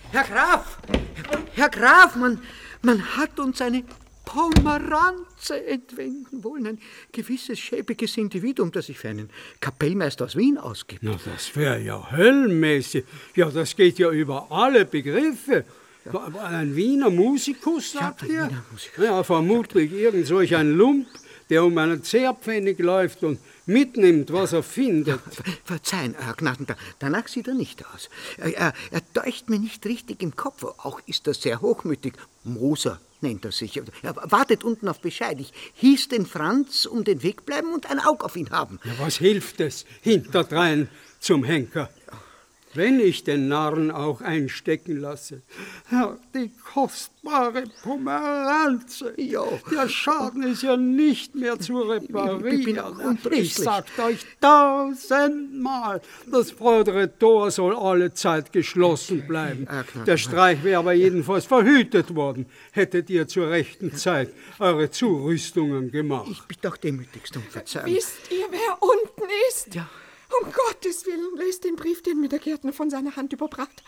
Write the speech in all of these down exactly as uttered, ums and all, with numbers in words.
Herr Graf! Herr Graf, man, man hat uns eine Pomeranze entwenden wollen. Ein gewisses schäbiges Individuum, das sich für einen Kapellmeister aus Wien ausgibt. Na, das wäre ja höllenmäßig. Ja, das geht ja über alle Begriffe. Ja. Ein Wiener Musikus, sagt ja, ihr? Wiener Musikus. Ja, vermutlich irgend solch ein Lump, der um einen Zehrpfennig läuft und mitnimmt, was er findet. Ja, verzeihen, Herr Gnaden, danach sieht er nicht aus. Er, er, er deucht mir nicht richtig im Kopf. Auch ist er sehr hochmütig. Moser nennt er sich. Er wartet unten auf Bescheid. Ich hieß den Franz um den Weg bleiben und ein Auge auf ihn haben. Ja, was hilft es hinterdrein zum Henker? Wenn ich den Narren auch einstecken lasse. Herr, die kostbare Pomeranze. Ja. Der Schaden ist ja nicht mehr zu reparieren. Ich sagt euch tausendmal, das vordere Tor soll alle Zeit geschlossen bleiben. Der Streich wäre aber jedenfalls verhütet worden, hättet ihr zur rechten Zeit eure Zurüstungen gemacht. Ich bitte auch demütigst um Verzeihung. Wisst ihr, wer unten ist? Ja. Um Gottes Willen, lest den Brief, den mir der Gärtner von seiner Hand überbracht.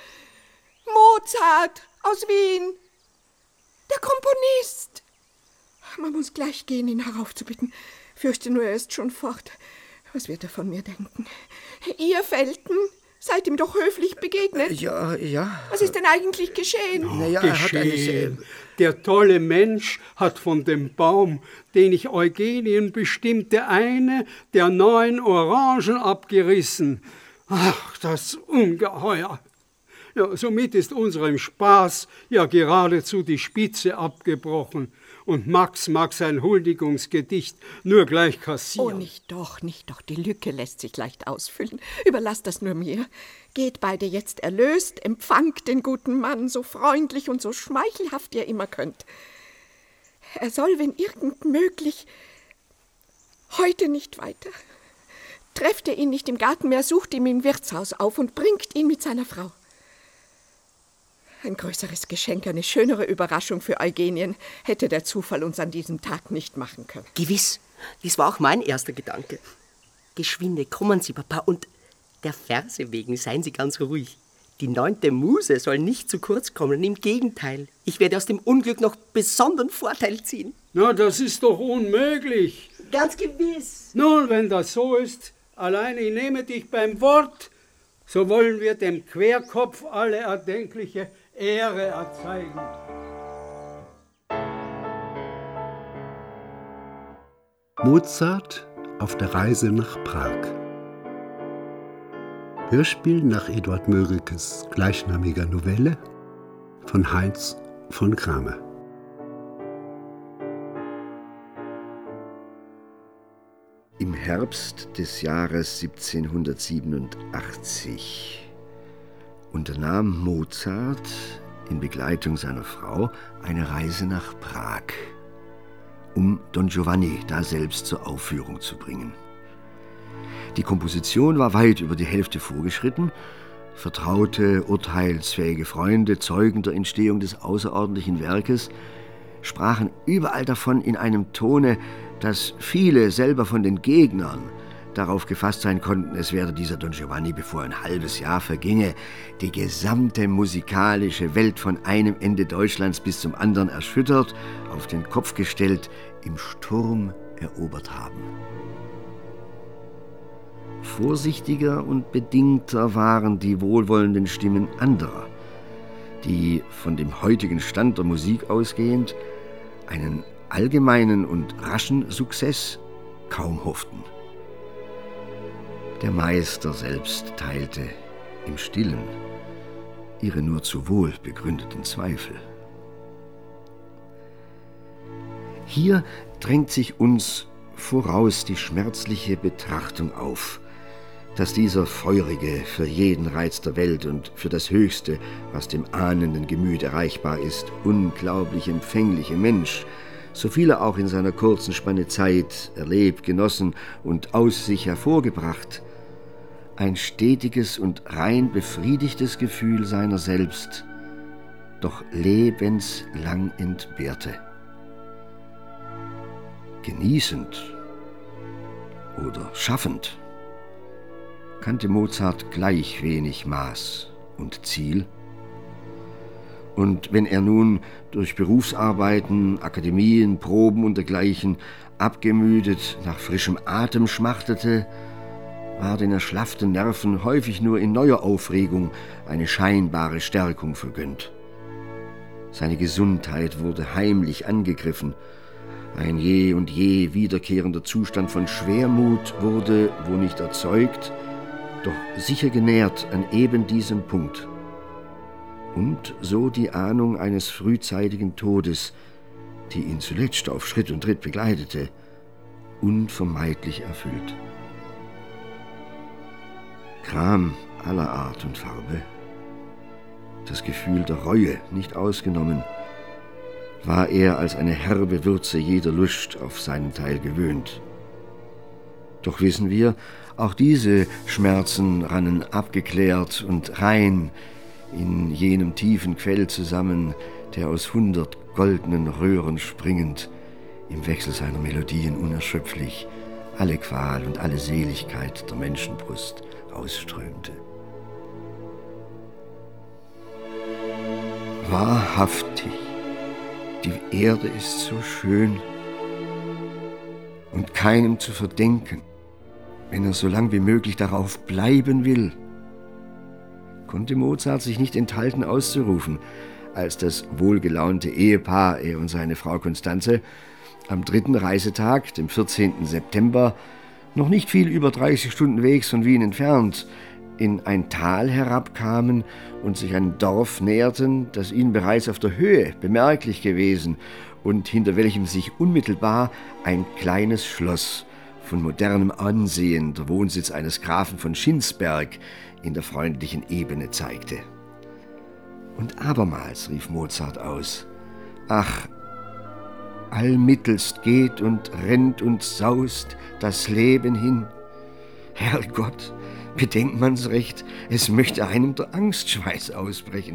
Mozart aus Wien, der Komponist. Man muss gleich gehen, ihn heraufzubitten. Fürchte nur, er ist schon fort. Was wird er von mir denken? Ihr Felten, seid ihm doch höflich begegnet. Ja, ja. Was ist denn eigentlich geschehen? Oh, naja, er hat eine... Der tolle Mensch hat von dem Baum, den ich Eugenien bestimmte, eine der neun Orangen abgerissen. Ach, das Ungeheuer! Ja, somit ist unserem Spaß ja geradezu die Spitze abgebrochen. Und Max mag sein Huldigungsgedicht nur gleich kassieren. Oh, nicht doch, nicht doch. Die Lücke lässt sich leicht ausfüllen. Überlasst das nur mir. Geht beide jetzt erlöst, empfangt den guten Mann so freundlich und so schmeichelhaft ihr immer könnt. Er soll, wenn irgend möglich, heute nicht weiter. Trefft ihr ihn nicht im Garten mehr, sucht ihm im Wirtshaus auf und bringt ihn mit seiner Frau. Ein größeres Geschenk, eine schönere Überraschung für Eugenien hätte der Zufall uns an diesem Tag nicht machen können. Gewiss, das war auch mein erster Gedanke. Geschwinde, kommen Sie, Papa, und der Verse wegen seien Sie ganz ruhig. Die neunte Muse soll nicht zu kurz kommen, im Gegenteil. Ich werde aus dem Unglück noch besonderen Vorteil ziehen. Na, das ist doch unmöglich. Ganz gewiss. Nun, wenn das so ist, allein ich nehme dich beim Wort, so wollen wir dem Querkopf alle erdenkliche Ehre erzeigen. Mozart auf der Reise nach Prag. Hörspiel nach Eduard Mörikes gleichnamiger Novelle von Heinz von Kramer. Im Herbst des Jahres siebzehnhundertsiebenundachtzig unternahm Mozart in Begleitung seiner Frau eine Reise nach Prag, um Don Giovanni daselbst zur Aufführung zu bringen. Die Komposition war weit über die Hälfte vorgeschritten. Vertraute, urteilsfähige Freunde, Zeugen der Entstehung des außerordentlichen Werkes, sprachen überall davon in einem Tone, dass viele selber von den Gegnern darauf gefasst sein konnten, es werde dieser Don Giovanni, bevor ein halbes Jahr verginge, die gesamte musikalische Welt von einem Ende Deutschlands bis zum anderen erschüttert, auf den Kopf gestellt, im Sturm erobert haben. Vorsichtiger und bedingter waren die wohlwollenden Stimmen anderer, die von dem heutigen Stand der Musik ausgehend einen allgemeinen und raschen Success kaum hofften. Der Meister selbst teilte im Stillen ihre nur zu wohl begründeten Zweifel. Hier drängt sich uns voraus die schmerzliche Betrachtung auf, dass dieser feurige, für jeden Reiz der Welt und für das Höchste, was dem ahnenden Gemüt erreichbar ist, unglaublich empfängliche Mensch, so viel er auch in seiner kurzen Spanne Zeit erlebt, genossen und aus sich hervorgebracht, ein stetiges und rein befriedigtes Gefühl seiner selbst, doch lebenslang entbehrte. Genießend oder schaffend kannte Mozart gleich wenig Maß und Ziel, Und wenn er nun durch Berufsarbeiten, Akademien, Proben und dergleichen abgemüdet nach frischem Atem schmachtete, war den erschlafften Nerven häufig nur in neuer Aufregung eine scheinbare Stärkung vergönnt. Seine Gesundheit wurde heimlich angegriffen. Ein je und je wiederkehrender Zustand von Schwermut wurde, wo nicht erzeugt, doch sicher genährt an eben diesem Punkt. Und so die Ahnung eines frühzeitigen Todes, die ihn zuletzt auf Schritt und Tritt begleitete, unvermeidlich erfüllt. Gram aller Art und Farbe, das Gefühl der Reue nicht ausgenommen, war er als eine herbe Würze jeder Lust auf seinen Teil gewöhnt. Doch wissen wir, auch diese Schmerzen rannen abgeklärt und rein in jenem tiefen Quell zusammen, der aus hundert goldenen Röhren springend, im Wechsel seiner Melodien unerschöpflich, alle Qual und alle Seligkeit der Menschenbrust ausströmte. Wahrhaftig, die Erde ist so schön und keinem zu verdenken, wenn er so lang wie möglich darauf bleiben will, konnte Mozart sich nicht enthalten auszurufen, als das wohlgelaunte Ehepaar, er und seine Frau Constanze, am dritten Reisetag, dem vierzehnten September, noch nicht viel über dreißig Stunden Wegs von Wien entfernt, in ein Tal herabkamen und sich einem Dorf näherten, das ihnen bereits auf der Höhe bemerklich gewesen und hinter welchem sich unmittelbar ein kleines Schloss von modernem Ansehen, der Wohnsitz eines Grafen von Schinsberg, in der freundlichen Ebene zeigte. Und abermals rief Mozart aus: »Ach, allmittelst geht und rennt und saust das Leben hin. Herrgott, bedenkt man's recht, es möchte einem der Angstschweiß ausbrechen.«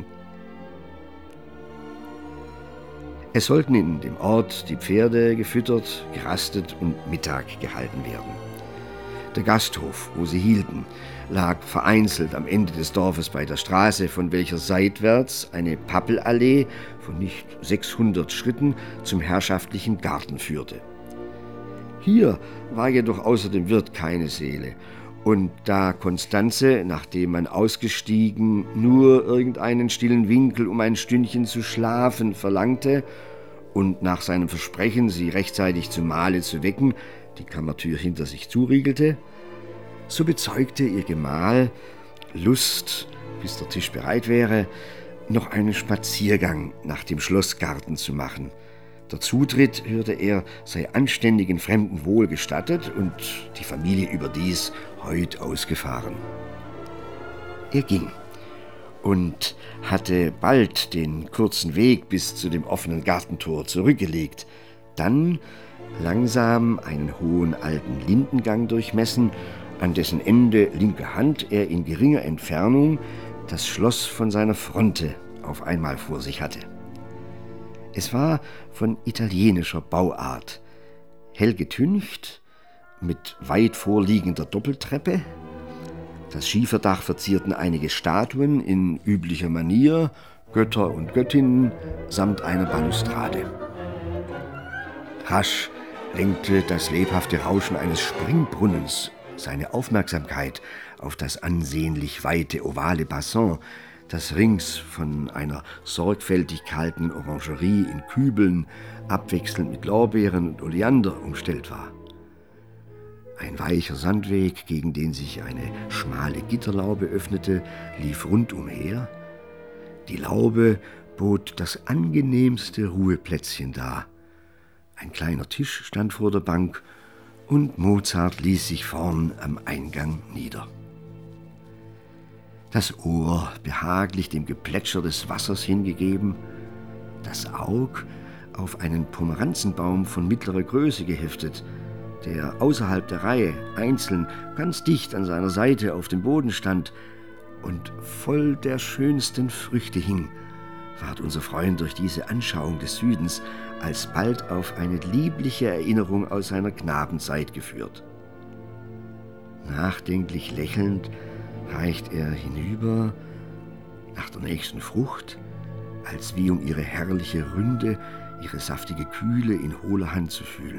Es sollten in dem Ort die Pferde gefüttert, gerastet und Mittag gehalten werden. Der Gasthof, wo sie hielten, lag vereinzelt am Ende des Dorfes bei der Straße, von welcher seitwärts eine Pappelallee von nicht sechshundert Schritten zum herrschaftlichen Garten führte. Hier war jedoch außer dem Wirt keine Seele, und da Constanze, nachdem man ausgestiegen, nur irgendeinen stillen Winkel, um ein Stündchen zu schlafen, verlangte und nach seinem Versprechen, sie rechtzeitig zum Mahle zu wecken, die Kammertür hinter sich zuriegelte, so bezeugte ihr Gemahl Lust, bis der Tisch bereit wäre, noch einen Spaziergang nach dem Schlossgarten zu machen. Der Zutritt, hörte er, sei anständigen Fremden wohl gestattet und die Familie überdies heut ausgefahren. Er ging und hatte bald den kurzen Weg bis zu dem offenen Gartentor zurückgelegt, dann langsam einen hohen alten Lindengang durchmessen, an dessen Ende linker Hand er in geringer Entfernung das Schloss von seiner Fronte auf einmal vor sich hatte. Es war von italienischer Bauart, hell getüncht, mit weit vorliegender Doppeltreppe. Das Schieferdach verzierten einige Statuen in üblicher Manier, Götter und Göttinnen samt einer Balustrade. Rasch lenkte das lebhafte Rauschen eines Springbrunnens seine Aufmerksamkeit auf das ansehnlich weite ovale Bassin, das rings von einer sorgfältig gehaltenen Orangerie in Kübeln, abwechselnd mit Lorbeeren und Oleander, umstellt war. Ein weicher Sandweg, gegen den sich eine schmale Gitterlaube öffnete, lief rundumher. Die Laube bot das angenehmste Ruheplätzchen dar. Ein kleiner Tisch stand vor der Bank und Mozart ließ sich vorn am Eingang nieder. Das Ohr behaglich dem Geplätscher des Wassers hingegeben, das Aug auf einen Pomeranzenbaum von mittlerer Größe geheftet, der außerhalb der Reihe einzeln ganz dicht an seiner Seite auf dem Boden stand und voll der schönsten Früchte hing, ward unser Freund durch diese Anschauung des Südens alsbald auf eine liebliche Erinnerung aus seiner Knabenzeit geführt. Nachdenklich lächelnd reicht er hinüber nach der nächsten Frucht, als wie um ihre herrliche Ründe, ihre saftige Kühle in hohler Hand zu fühlen.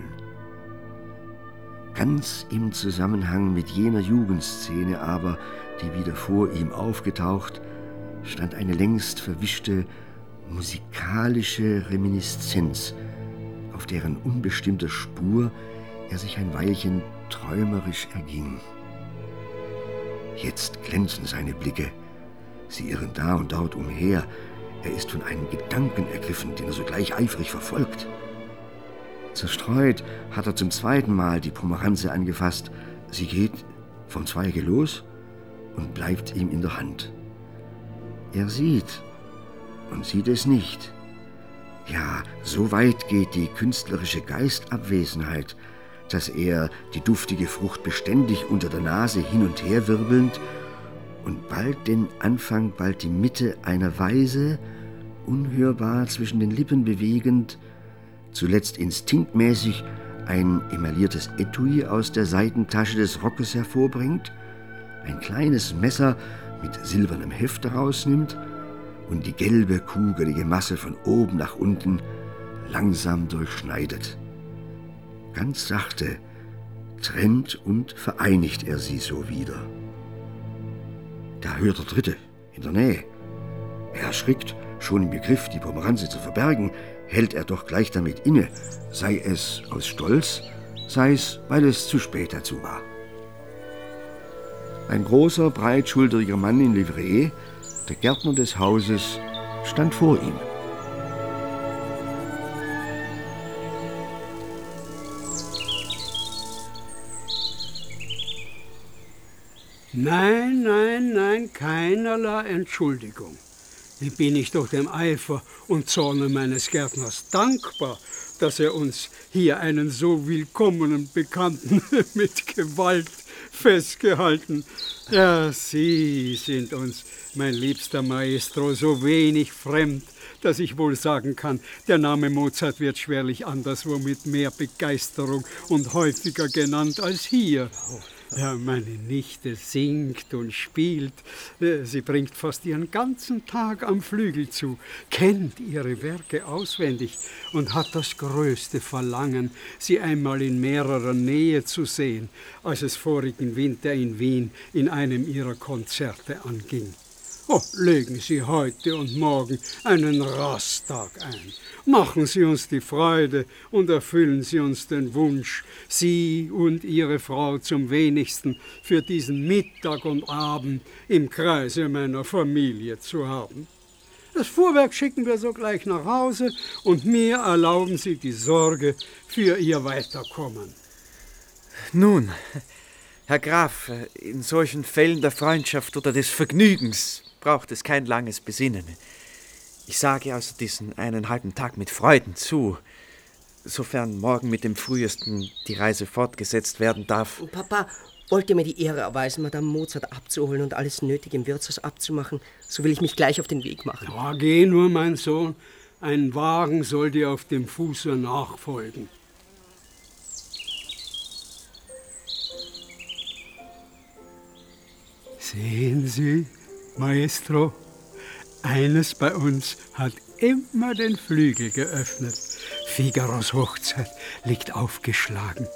Ganz im Zusammenhang mit jener Jugendszene aber, die wieder vor ihm aufgetaucht, stand eine längst verwischte, musikalische Reminiszenz, auf deren unbestimmter Spur er sich ein Weilchen träumerisch erging. Jetzt glänzen seine Blicke, sie irren da und dort umher, er ist von einem Gedanken ergriffen, den er sogleich eifrig verfolgt. Zerstreut hat er zum zweiten Mal die Pomeranze angefasst. Sie geht vom Zweige los und bleibt ihm in der Hand. Er sieht und sieht es nicht. Ja, so weit geht die künstlerische Geistabwesenheit, dass er die duftige Frucht beständig unter der Nase hin und her wirbelnd und bald den Anfang, bald die Mitte einer Weise, unhörbar zwischen den Lippen bewegend, zuletzt instinktmäßig ein emailliertes Etui aus der Seitentasche des Rockes hervorbringt, ein kleines Messer mit silbernem Heft herausnimmt und die gelbe, kugelige Masse von oben nach unten langsam durchschneidet. Ganz sachte trennt und vereinigt er sie so wieder. Da hört der Dritte in der Nähe. Er erschrickt, schon im Begriff, die Pomeranze zu verbergen, hält er doch gleich damit inne, sei es aus Stolz, sei es, weil es zu spät dazu war. Ein großer, breitschulteriger Mann in Livree, der Gärtner des Hauses, stand vor ihm. Nein, nein, nein, keinerlei Entschuldigung. Ich bin ich doch dem Eifer und Zorne meines Gärtners dankbar, dass er uns hier einen so willkommenen Bekannten mit Gewalt festgehalten. Ja, Sie sind uns, mein liebster Maestro, so wenig fremd, dass ich wohl sagen kann, der Name Mozart wird schwerlich anderswo mit mehr Begeisterung und häufiger genannt als hier. Ja, meine Nichte singt und spielt. Sie bringt fast ihren ganzen Tag am Flügel zu, kennt ihre Werke auswendig und hat das größte Verlangen, sie einmal in mehrerer Nähe zu sehen, als es vorigen Winter in Wien in einem ihrer Konzerte anging. Oh, legen Sie heute und morgen einen Rasttag ein. Machen Sie uns die Freude und erfüllen Sie uns den Wunsch, Sie und Ihre Frau zum wenigsten für diesen Mittag und Abend im Kreise meiner Familie zu haben. Das Fuhrwerk schicken wir sogleich nach Hause und mir erlauben Sie die Sorge für Ihr Weiterkommen. Nun, Herr Graf, in solchen Fällen der Freundschaft oder des Vergnügens braucht es kein langes Besinnen. Ich sage also diesen einen halben Tag mit Freuden zu, sofern morgen mit dem Frühesten die Reise fortgesetzt werden darf. Papa wollte mir die Ehre erweisen, Madame Mozart abzuholen und alles Nötige im Wirtshaus abzumachen. So will ich mich gleich auf den Weg machen. Ja, geh nur, mein Sohn. Ein Wagen soll dir auf dem Fuße nachfolgen. Sehen Sie, Maestro, eines bei uns hat immer den Flügel geöffnet. Figaros Hochzeit liegt aufgeschlagen.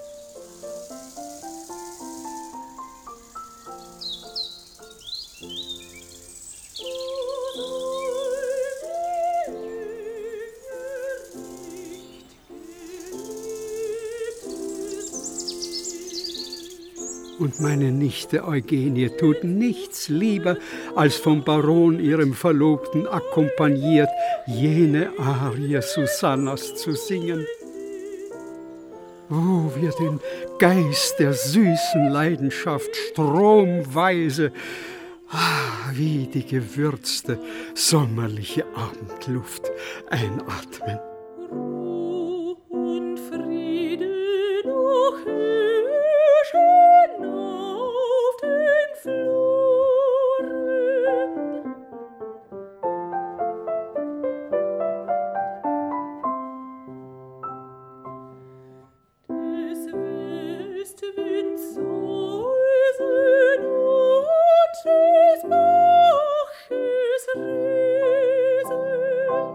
Und meine Nichte Eugenie tut nichts lieber, als vom Baron, ihrem Verlobten, akkompagniert, jene Arie Susannas zu singen. Wo wir den Geist der süßen Leidenschaft stromweise, ah, wie die gewürzte, sommerliche Abendluft einatmen. Des Baches Riese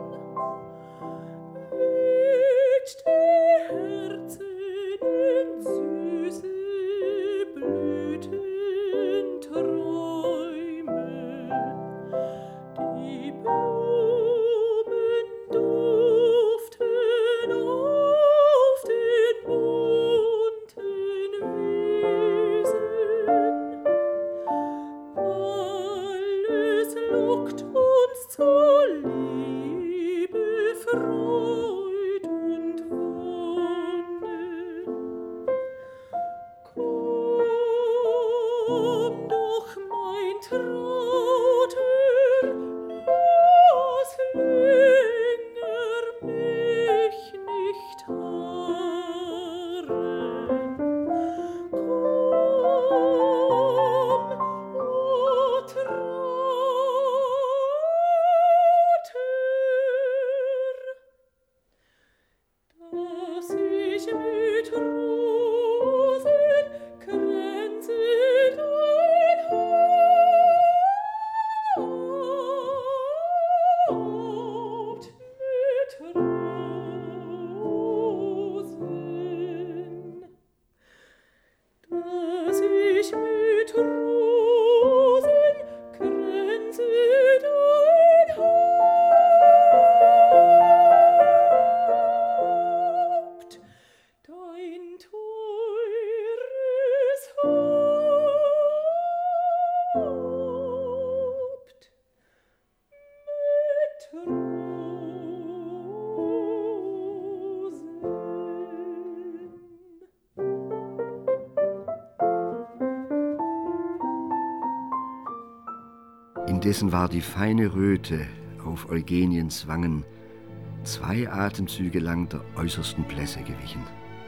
Indessen war die feine Röte auf Eugeniens Wangen zwei Atemzüge lang der äußersten Blässe gewichen.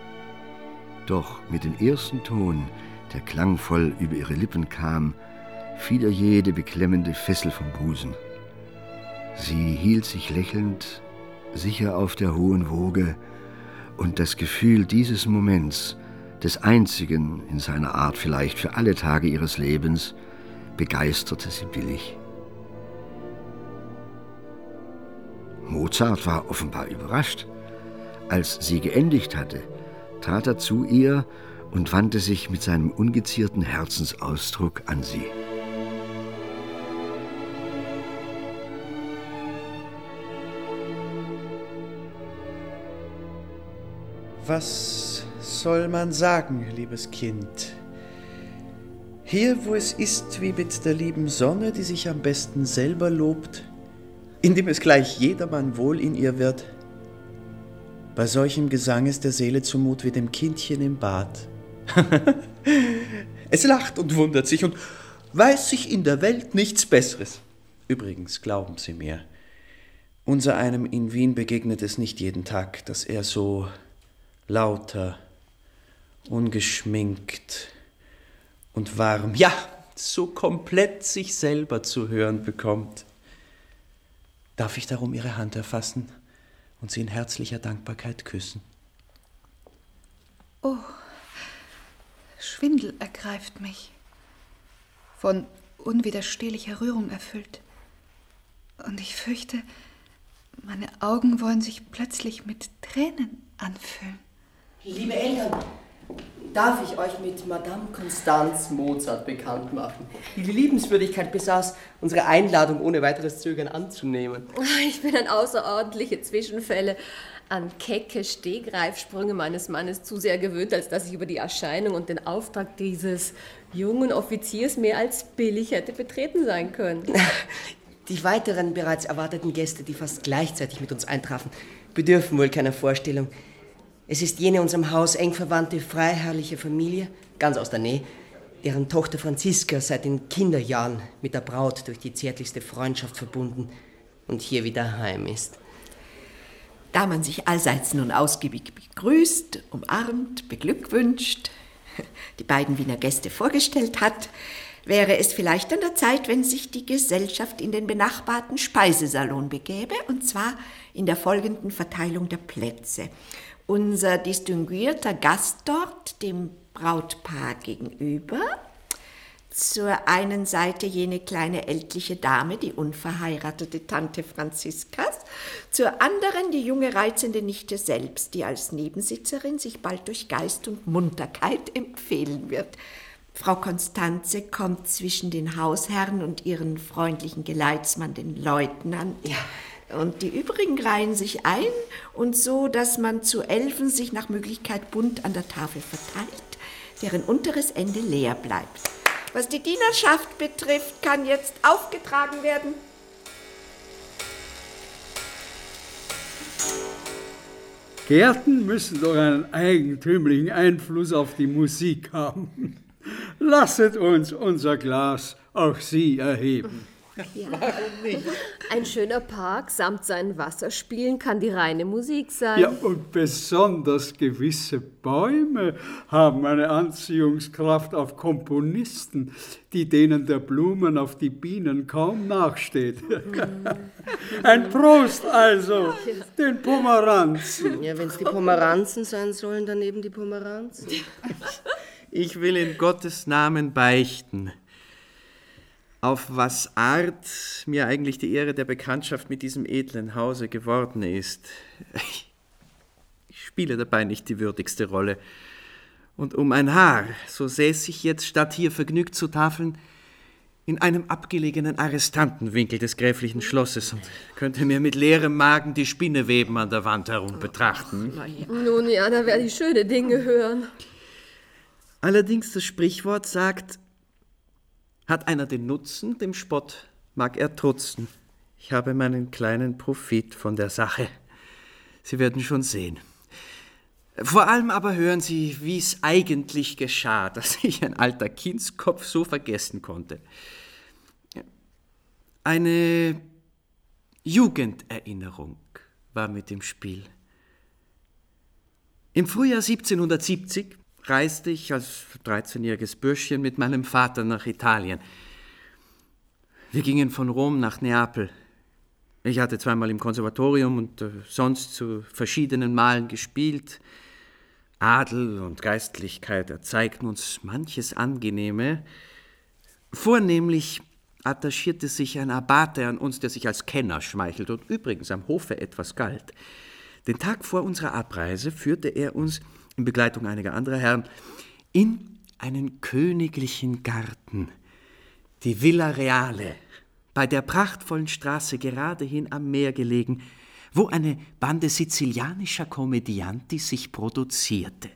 Doch mit dem ersten Ton, der klangvoll über ihre Lippen kam, fiel ihr jede beklemmende Fessel vom Busen. Sie hielt sich lächelnd, sicher auf der hohen Woge, und das Gefühl dieses Moments, des einzigen in seiner Art vielleicht für alle Tage ihres Lebens, begeisterte sie billig. Mozart war offenbar überrascht. Als sie geendigt hatte, trat er zu ihr und wandte sich mit seinem ungezierten Herzensausdruck an sie. Was soll man sagen, liebes Kind? Hier, wo es ist wie mit der lieben Sonne, die sich am besten selber lobt, indem es gleich jedermann wohl in ihr wird. Bei solchem Gesang ist der Seele zumut wie dem Kindchen im Bad. Es lacht und wundert sich und weiß sich in der Welt nichts Besseres. Übrigens, glauben Sie mir, unser einem in Wien begegnet es nicht jeden Tag, dass er so lauter, ungeschminkt und warm, ja, so komplett sich selber zu hören bekommt. Darf ich darum Ihre Hand erfassen und Sie in herzlicher Dankbarkeit küssen? Oh, Schwindel ergreift mich, von unwiderstehlicher Rührung erfüllt. Und ich fürchte, meine Augen wollen sich plötzlich mit Tränen anfüllen. Liebe Eltern, darf ich euch mit Madame Constance Mozart bekannt machen, die die Liebenswürdigkeit besaß, unsere Einladung ohne weiteres Zögern anzunehmen. Ich bin an außerordentliche Zwischenfälle, an kecke Stegreifsprünge meines Mannes zu sehr gewöhnt, als dass ich über die Erscheinung und den Auftrag dieses jungen Offiziers mehr als billig hätte betreten sein können. Die weiteren bereits erwarteten Gäste, die fast gleichzeitig mit uns eintrafen, bedürfen wohl keiner Vorstellung. Es ist jene unserem Haus eng verwandte freiherrliche Familie, ganz aus der Nähe, deren Tochter Franziska seit den Kinderjahren mit der Braut durch die zärtlichste Freundschaft verbunden und hier wieder heim ist. Da man sich allseits nun ausgiebig begrüßt, umarmt, beglückwünscht, die beiden Wiener Gäste vorgestellt hat, wäre es vielleicht an der Zeit, wenn sich die Gesellschaft in den benachbarten Speisesalon begäbe, und zwar in der folgenden Verteilung der Plätze. Unser distinguierter Gast dort, dem Brautpaar gegenüber, zur einen Seite jene kleine ältliche Dame, die unverheiratete Tante Franziskas, zur anderen die junge reizende Nichte selbst, die als Nebensitzerin sich bald durch Geist und Munterkeit empfehlen wird. Frau Constanze kommt zwischen den Hausherren und ihren freundlichen Geleitsmann, den Leutnant. Ja. Und die übrigen reihen sich ein und so, dass man zu Elfen sich nach Möglichkeit bunt an der Tafel verteilt, deren unteres Ende leer bleibt. Was die Dienerschaft betrifft, kann jetzt aufgetragen werden. Gärten müssen doch einen eigentümlichen Einfluss auf die Musik haben. Lasset uns unser Glas auch Sie erheben. Ja. Warum nicht? Ein schöner Park samt seinen Wasserspielen kann die reine Musik sein. Ja, und besonders gewisse Bäume haben eine Anziehungskraft auf Komponisten, die denen der Blumen auf die Bienen kaum nachsteht. Ein Prost also, den Pomeranzen. Ja, wenn es die Pomeranzen sein sollen, dann eben die Pomeranzen. Ich will in Gottes Namen beichten, auf was Art mir eigentlich die Ehre der Bekanntschaft mit diesem edlen Hause geworden ist. Ich spiele dabei nicht die würdigste Rolle. Und um ein Haar, so säß ich jetzt, statt hier vergnügt zu tafeln, in einem abgelegenen Arrestantenwinkel des gräflichen Schlosses und könnte mir mit leerem Magen die Spinneweben an der Wand herum betrachten. Nun ja, da werde ich schöne Dinge hören. Allerdings das Sprichwort sagt, hat einer den Nutzen, dem Spott mag er trutzen. Ich habe meinen kleinen Profit von der Sache. Sie werden schon sehen. Vor allem aber hören Sie, wie es eigentlich geschah, dass ich ein alter Kindskopf so vergessen konnte. Eine Jugenderinnerung war mit im Spiel. Im Frühjahr siebzehnhundertsiebzig reiste ich als dreizehnjähriges Bürschchen mit meinem Vater nach Italien. Wir gingen von Rom nach Neapel. Ich hatte zweimal im Konservatorium und äh, sonst zu verschiedenen Malen gespielt. Adel und Geistlichkeit erzeigten uns manches Angenehme. Vornehmlich attachierte sich ein Abbate an uns, der sich als Kenner schmeichelte und übrigens am Hofe etwas galt. Den Tag vor unserer Abreise führte er uns in Begleitung einiger anderer Herren in einen königlichen Garten, die Villa Reale, bei der prachtvollen Straße geradehin am Meer gelegen, wo eine Bande sizilianischer Kommedianti sich produzierte.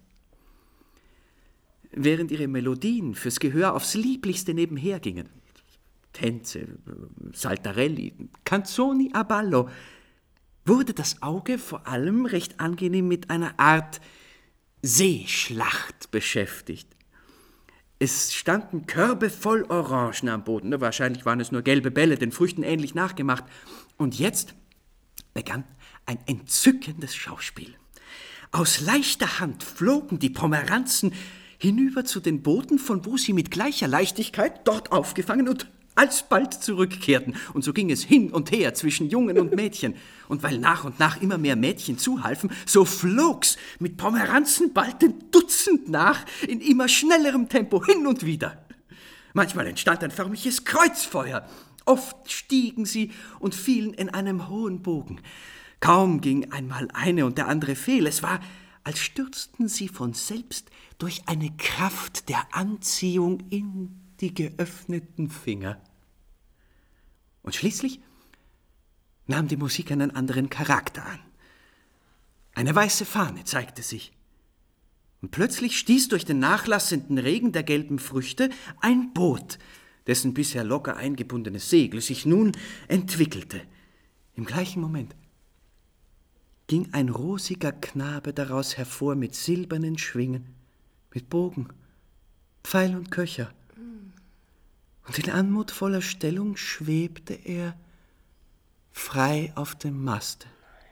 Während ihre Melodien fürs Gehör aufs Lieblichste nebenher gingen, Tänze, Saltarelli, Canzoni a ballo, wurde das Auge vor allem recht angenehm mit einer Art Seeschlacht beschäftigt. Es standen Körbe voll Orangen am Boden, wahrscheinlich waren es nur gelbe Bälle, den Früchten ähnlich nachgemacht. Und jetzt begann ein entzückendes Schauspiel. Aus leichter Hand flogen die Pomeranzen hinüber zu den Booten, von wo sie mit gleicher Leichtigkeit dort aufgefangen und alsbald zurückkehrten. Und so ging es hin und her zwischen Jungen und Mädchen. Und weil nach und nach immer mehr Mädchen zuhalfen, so flog's mit Pomeranzen bald den Dutzend nach, in immer schnellerem Tempo hin und wieder. Manchmal entstand ein förmliches Kreuzfeuer. Oft stiegen sie und fielen in einem hohen Bogen. Kaum ging einmal eine und der andere fehl. Es war, als stürzten sie von selbst durch eine Kraft der Anziehung in die geöffneten Finger. Und schließlich nahm die Musik einen anderen Charakter an. Eine weiße Fahne zeigte sich. Und plötzlich stieß durch den nachlassenden Regen der gelben Früchte ein Boot, dessen bisher locker eingebundenes Segel sich nun entwickelte. Im gleichen Moment ging ein rosiger Knabe daraus hervor mit silbernen Schwingen, mit Bogen, Pfeil und Köcher. Und in anmutvoller Stellung schwebte er frei auf dem Maste.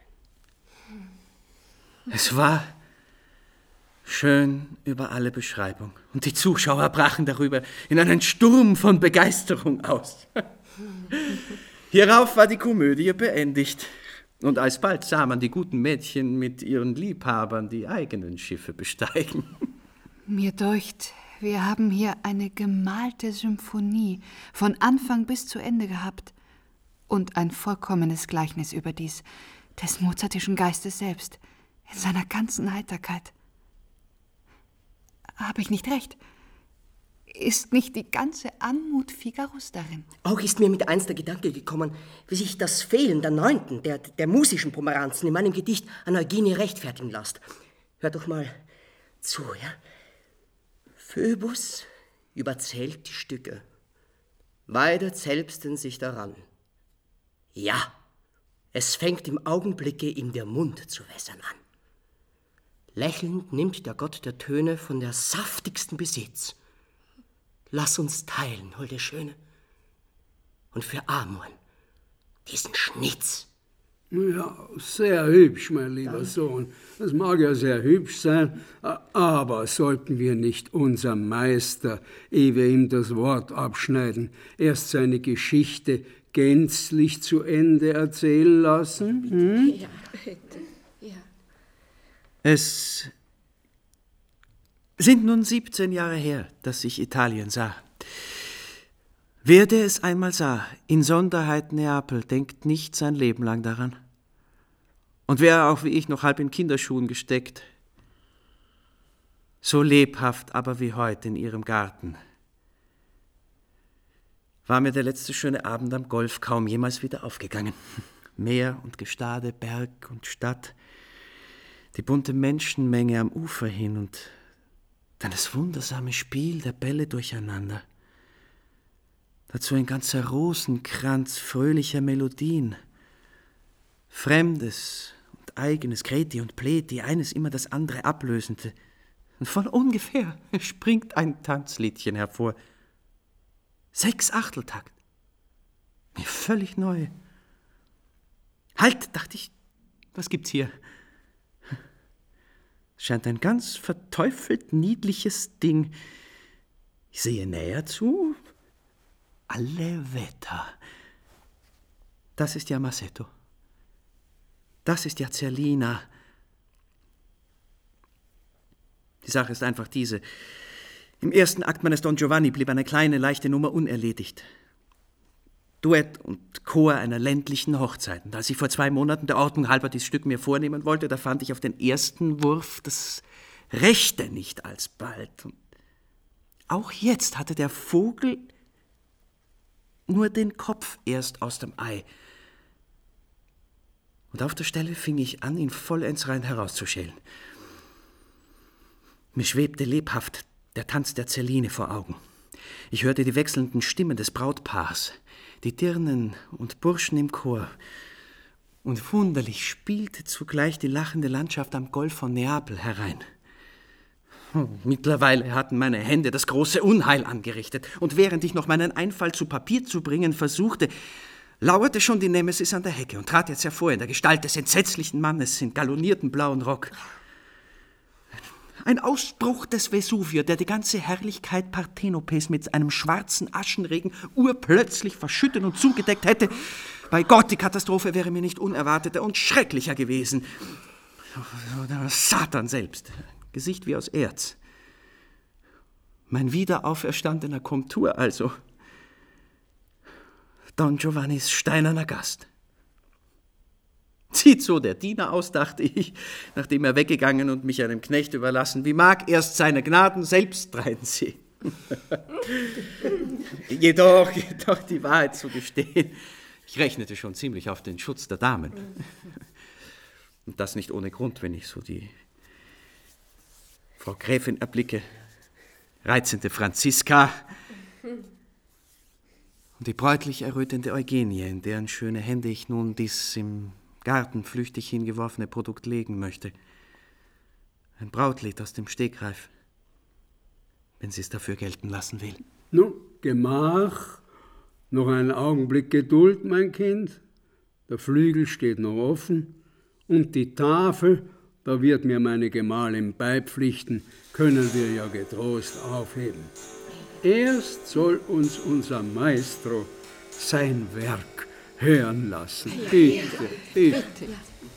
Es war schön über alle Beschreibung, und die Zuschauer brachen darüber in einen Sturm von Begeisterung aus. Hierauf war die Komödie beendigt, und alsbald sah man die guten Mädchen mit ihren Liebhabern die eigenen Schiffe besteigen. Mir deucht, wir haben hier eine gemalte Symphonie von Anfang bis zu Ende gehabt und ein vollkommenes Gleichnis überdies, des mozartischen Geistes selbst, in seiner ganzen Heiterkeit. Habe ich nicht recht? Ist nicht die ganze Anmut Figaros darin? Auch ist mir mit eins der Gedanke gekommen, wie sich das Fehlen der Neunten, der, der musischen Pomeranzen in meinem Gedicht an Eugenie rechtfertigen lässt. Hör doch mal zu, ja? Phoebus überzählt die Stücke, weidet selbsten sich daran. Ja, es fängt im Augenblicke ihm der Mund zu wässern an. Lächelnd nimmt der Gott der Töne von der saftigsten Besitz. Lass uns teilen, holde Schöne, und für Amor diesen Schnitz. Ja, sehr hübsch, mein lieber Sohn. Das mag ja sehr hübsch sein, aber sollten wir nicht unserem Meister, ehe wir ihm das Wort abschneiden, erst seine Geschichte gänzlich zu Ende erzählen lassen? Hm? Ja, bitte. Ja. Es sind nun siebzehn Jahre her, dass ich Italien sah. Wer, der es einmal sah, insonderheit Neapel, denkt nicht sein Leben lang daran. Und wer auch wie ich noch halb in Kinderschuhen gesteckt, so lebhaft aber wie heute in ihrem Garten, war mir der letzte schöne Abend am Golf kaum jemals wieder aufgegangen. Meer und Gestade, Berg und Stadt, die bunte Menschenmenge am Ufer hin und dann das wundersame Spiel der Bälle durcheinander. Dazu ein ganzer Rosenkranz fröhlicher Melodien. Fremdes und eigenes, Kreti und Pleti, eines immer das andere ablösende. Und von ungefähr springt ein Tanzliedchen hervor. Sechs Achteltakt. Mir völlig neu. Halt, dachte ich, was gibt's hier? Scheint ein ganz verteufelt niedliches Ding. Ich sehe näher zu. Alle Wetter. Das ist ja Masetto. Das ist ja Zerlina. Die Sache ist einfach diese. Im ersten Akt meines Don Giovanni blieb eine kleine, leichte Nummer unerledigt. Duett und Chor einer ländlichen Hochzeit. Und als ich vor zwei Monaten der Ordnung halber dieses Stück mir vornehmen wollte, da fand ich auf den ersten Wurf das Rechte nicht alsbald. Und auch jetzt hatte der Vogel nur den Kopf erst aus dem Ei. Und auf der Stelle fing ich an, ihn vollends rein herauszuschälen. Mir schwebte lebhaft der Tanz der Zerline vor Augen. Ich hörte die wechselnden Stimmen des Brautpaars, die Dirnen und Burschen im Chor. Und wunderlich spielte zugleich die lachende Landschaft am Golf von Neapel herein. Mittlerweile hatten meine Hände das große Unheil angerichtet, und während ich noch meinen Einfall zu Papier zu bringen versuchte, lauerte schon die Nemesis an der Hecke und trat jetzt hervor in der Gestalt des entsetzlichen Mannes in galoniertem blauen Rock. Ein Ausbruch des Vesuvio, der die ganze Herrlichkeit Parthenopes mit einem schwarzen Aschenregen urplötzlich verschüttet und zugedeckt hätte. Bei Gott, die Katastrophe wäre mir nicht unerwarteter und schrecklicher gewesen. Satan selbst, Gesicht wie aus Erz. Mein wiederauferstandener Komtur also. Don Giovannis steinerner Gast. Sieht so der Diener aus, dachte ich, nachdem er weggegangen und mich einem Knecht überlassen. Wie mag erst seine Gnaden selbst reinsehen? jedoch, jedoch die Wahrheit zu gestehen, ich rechnete schon ziemlich auf den Schutz der Damen. Und das nicht ohne Grund, wenn ich so die Frau Gräfin erblicke, reizende Franziska und die bräutlich errötende Eugenie, in deren schöne Hände ich nun dies im Garten flüchtig hingeworfene Produkt legen möchte. Ein Brautlied aus dem Stegreif, wenn sie es dafür gelten lassen will. Nun, Gemach, noch einen Augenblick Geduld, mein Kind. Der Flügel steht noch offen und die Tafel, da wird mir meine Gemahlin beipflichten, können wir ja getrost aufheben. Erst soll uns unser Maestro sein Werk hören lassen. Ja, bitte, ja, bitte. bitte.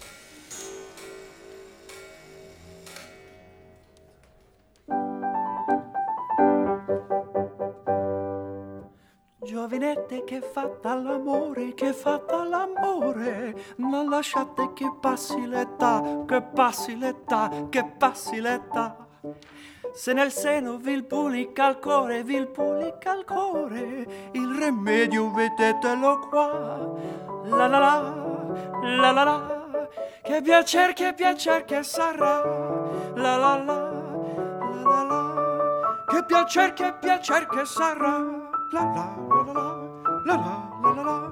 Giovinette che fatta l'amore, che fatta l'amore, non lasciate che passi l'età, che passi l'età, che passi l'età. se nel seno vi pullica il cuore, vi pullica il cuore, il rimedio vedetelo qua. La la la, la la la, che piacer, che piacer che sarà. La la la, la la la, che piacer, che piacer che sarà. La la la la, la la la la la.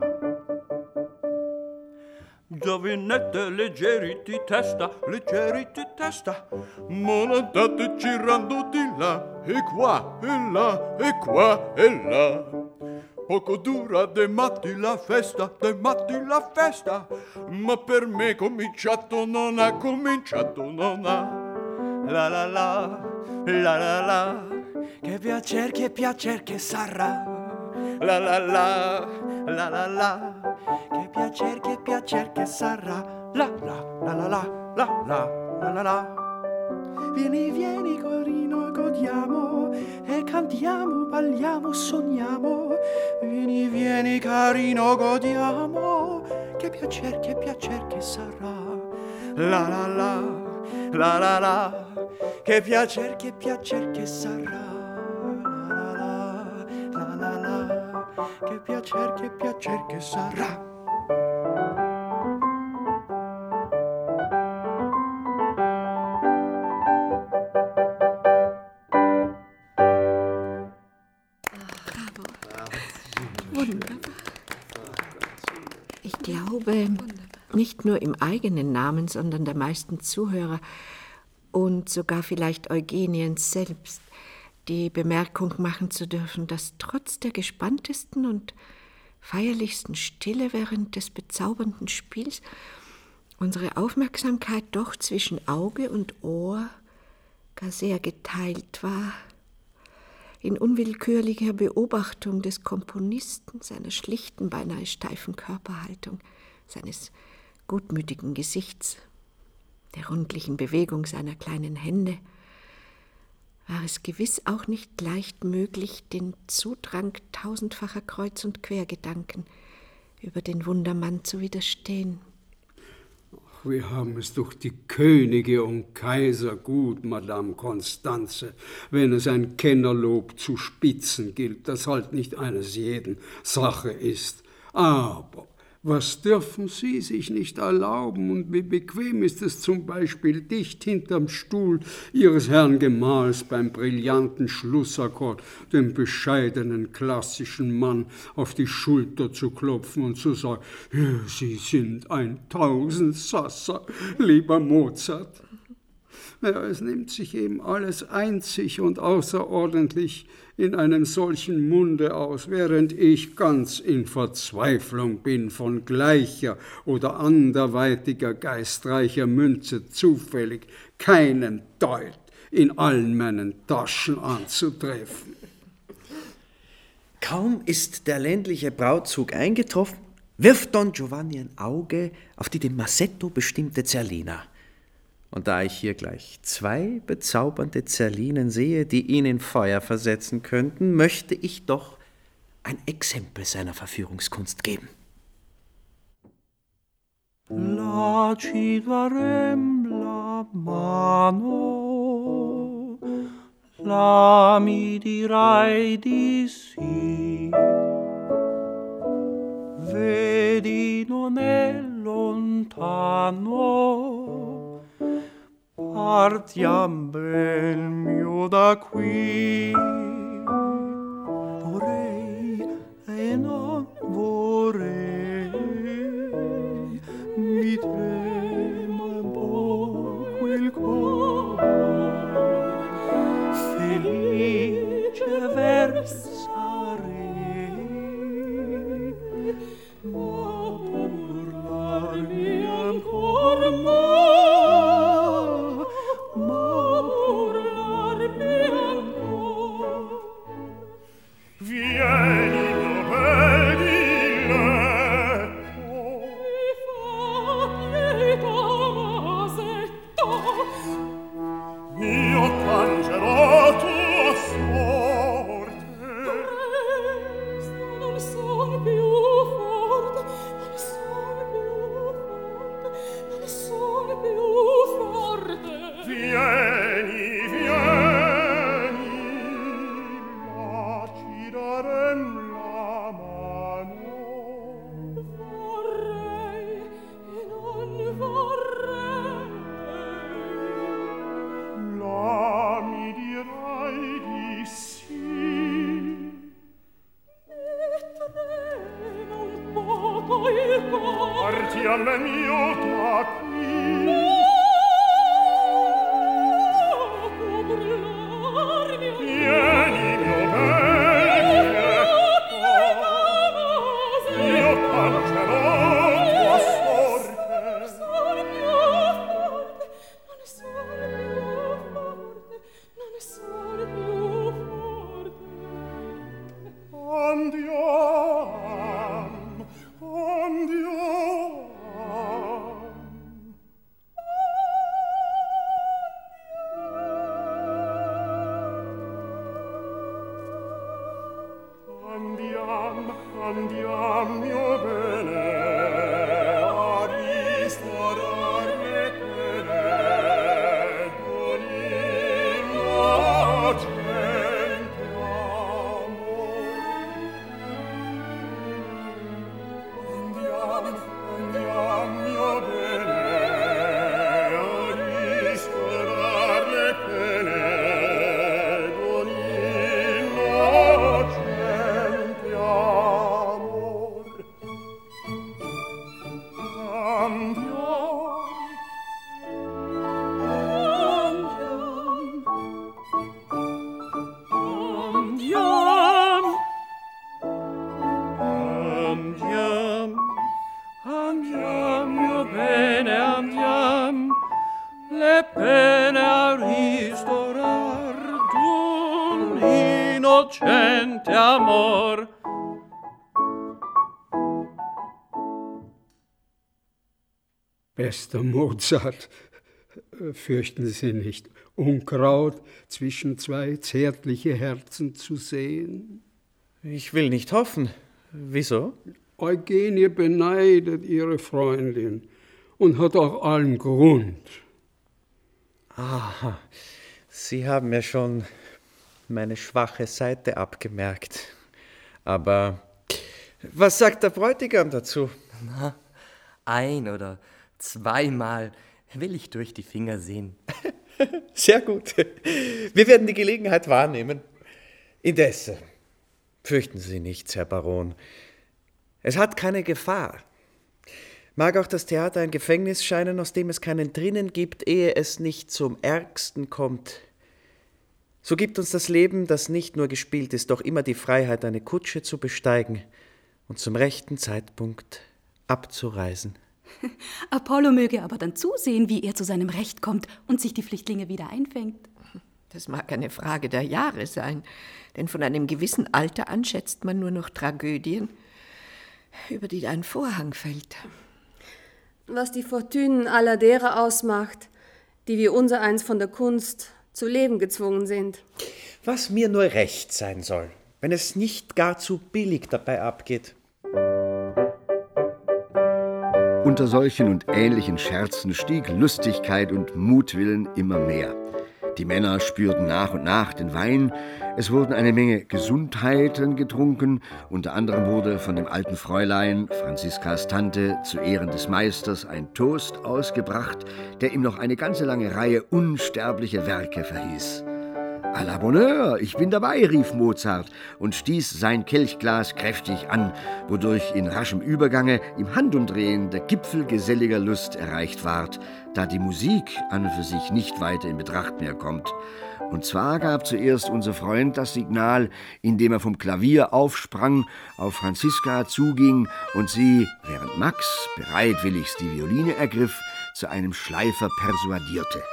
Giovinette leggeri di testa, leggeri di testa, ma andate girando di là e qua e là e qua e là. Poco dura de matti la festa, de matti la festa, ma per me cominciato non ha, cominciato non ha. La la la, la la la, che piacer, che piacer che sarà. La la la, la la la, che piacer, che piacer che sarà. La la, la la la, la la, la la la. Vieni, vieni, corino, godiamo e cantiamo, balliamo, sogniamo. Vieni, vieni, carino, godiamo. Che piacer, che piacer che sarà. La la la, la la la, che piacer, che piacer che sarà. La la la, la la la, che piacer, che piacer che sarà. Ich glaube, nicht nur im eigenen Namen, sondern der meisten Zuhörer und sogar vielleicht Eugeniens selbst, die Bemerkung machen zu dürfen, dass trotz der gespanntesten und feierlichsten Stille während des bezaubernden Spiels unsere Aufmerksamkeit doch zwischen Auge und Ohr gar sehr geteilt war. In unwillkürlicher Beobachtung des Komponisten, seiner schlichten, beinahe steifen Körperhaltung, seines gutmütigen Gesichts, der rundlichen Bewegung seiner kleinen Hände, war es gewiss auch nicht leicht möglich, den Zudrang tausendfacher Kreuz- und Quergedanken über den Wundermann zu widerstehen. Wir haben es durch die Könige und Kaiser gut, Madame Constanze, wenn es ein Kennerlob zu spitzen gilt, das halt nicht eines jeden Sache ist. Aber was dürfen Sie sich nicht erlauben und wie bequem ist es zum Beispiel, dicht hinterm Stuhl Ihres Herrn Gemahls beim brillanten Schlussakkord dem bescheidenen klassischen Mann auf die Schulter zu klopfen und zu sagen, ja, Sie sind ein Tausendsasser, lieber Mozart. Ja, es nimmt sich eben alles einzig und außerordentlich in einem solchen Munde aus, während ich ganz in Verzweiflung bin, von gleicher oder anderweitiger geistreicher Münze zufällig keinen Deut in allen meinen Taschen anzutreffen. Kaum ist der ländliche Brautzug eingetroffen, wirft Don Giovanni ein Auge auf die dem Massetto bestimmte Zerlina. Und da ich hier gleich zwei bezaubernde Zerlinen sehe, die ihn in Feuer versetzen könnten, möchte ich doch ein Exempel seiner Verführungskunst geben. La ci darem la mano, la mi dirai di sì. Vedi non è lontano, partiam bel mio da qui. Vorrei e non vorrei, mi trema un po' il cuore. Felice versarei, ma urlarmi ancor mai, ma urlarmi ancor. Vieni, o bel di lei, andiamo mio da qui. Vieni mio bel, io cancerò tua sorte. Andiam, andiam. Andiam, andiam, mio bene, a ristorare le pene d'ogni gente amor. Andiam, andiam, mio bene, a ristorare le pene d'ogni gente amor. Andiam, andiam, andiam, andiam, mio bene, andiam, le pene a ristorar d'un innocente amor. Bester Mozart, fürchten Sie nicht, Unkraut zwischen zwei zärtliche Herzen zu sehen? Ich will nicht hoffen. Wieso? Eugenie beneidet ihre Freundin und hat auch allen Grund. Aha, Sie haben mir schon meine schwache Seite abgemerkt. Aber was sagt der Bräutigam dazu? Na, ein oder zweimal will ich durch die Finger sehen. Sehr gut. Wir werden die Gelegenheit wahrnehmen. Indessen, fürchten Sie nichts, Herr Baron. Es hat keine Gefahr. Mag auch das Theater ein Gefängnis scheinen, aus dem es keinen drinnen gibt, ehe es nicht zum Ärgsten kommt. So gibt uns das Leben, das nicht nur gespielt ist, doch immer die Freiheit, eine Kutsche zu besteigen und zum rechten Zeitpunkt abzureisen. Apollo möge aber dann zusehen, wie er zu seinem Recht kommt und sich die Flüchtlinge wieder einfängt. Das mag eine Frage der Jahre sein, denn von einem gewissen Alter an schätzt man nur noch Tragödien, über die ein Vorhang fällt. Was die Fortünen aller derer ausmacht, die wie unsereins von der Kunst zu leben gezwungen sind. Was mir nur recht sein soll, wenn es nicht gar zu billig dabei abgeht. Unter solchen und ähnlichen Scherzen stieg Lustigkeit und Mutwillen immer mehr. Die Männer spürten nach und nach den Wein, es wurden eine Menge Gesundheiten getrunken, unter anderem wurde von dem alten Fräulein, Franziskas Tante, zu Ehren des Meisters ein Toast ausgebracht, der ihm noch eine ganze lange Reihe unsterblicher Werke verhieß. À la bonne heure, ich bin dabei, rief Mozart und stieß sein Kelchglas kräftig an, wodurch in raschem Übergange im Handumdrehen der Gipfel geselliger Lust erreicht ward, da die Musik an und für sich nicht weiter in Betracht mehr kommt. Und zwar gab zuerst unser Freund das Signal, indem er vom Klavier aufsprang, auf Franziska zuging und sie, während Max bereitwilligst die Violine ergriff, zu einem Schleifer persuadierte.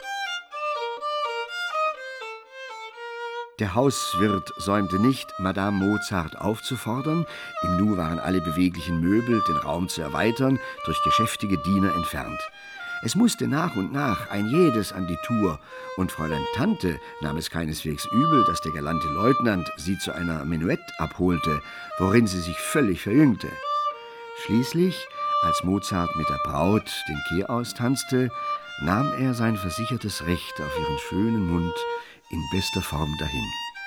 Der Hauswirt säumte nicht, Madame Mozart aufzufordern. Im Nu waren alle beweglichen Möbel, den Raum zu erweitern, durch geschäftige Diener entfernt. Es musste nach und nach ein jedes an die Tour, und Fräulein Tante nahm es keineswegs übel, dass der galante Leutnant sie zu einer Menuett abholte, worin sie sich völlig verjüngte. Schließlich, als Mozart mit der Braut den Kehr austanzte, nahm er sein versichertes Recht auf ihren schönen Mund in bester Form dahin.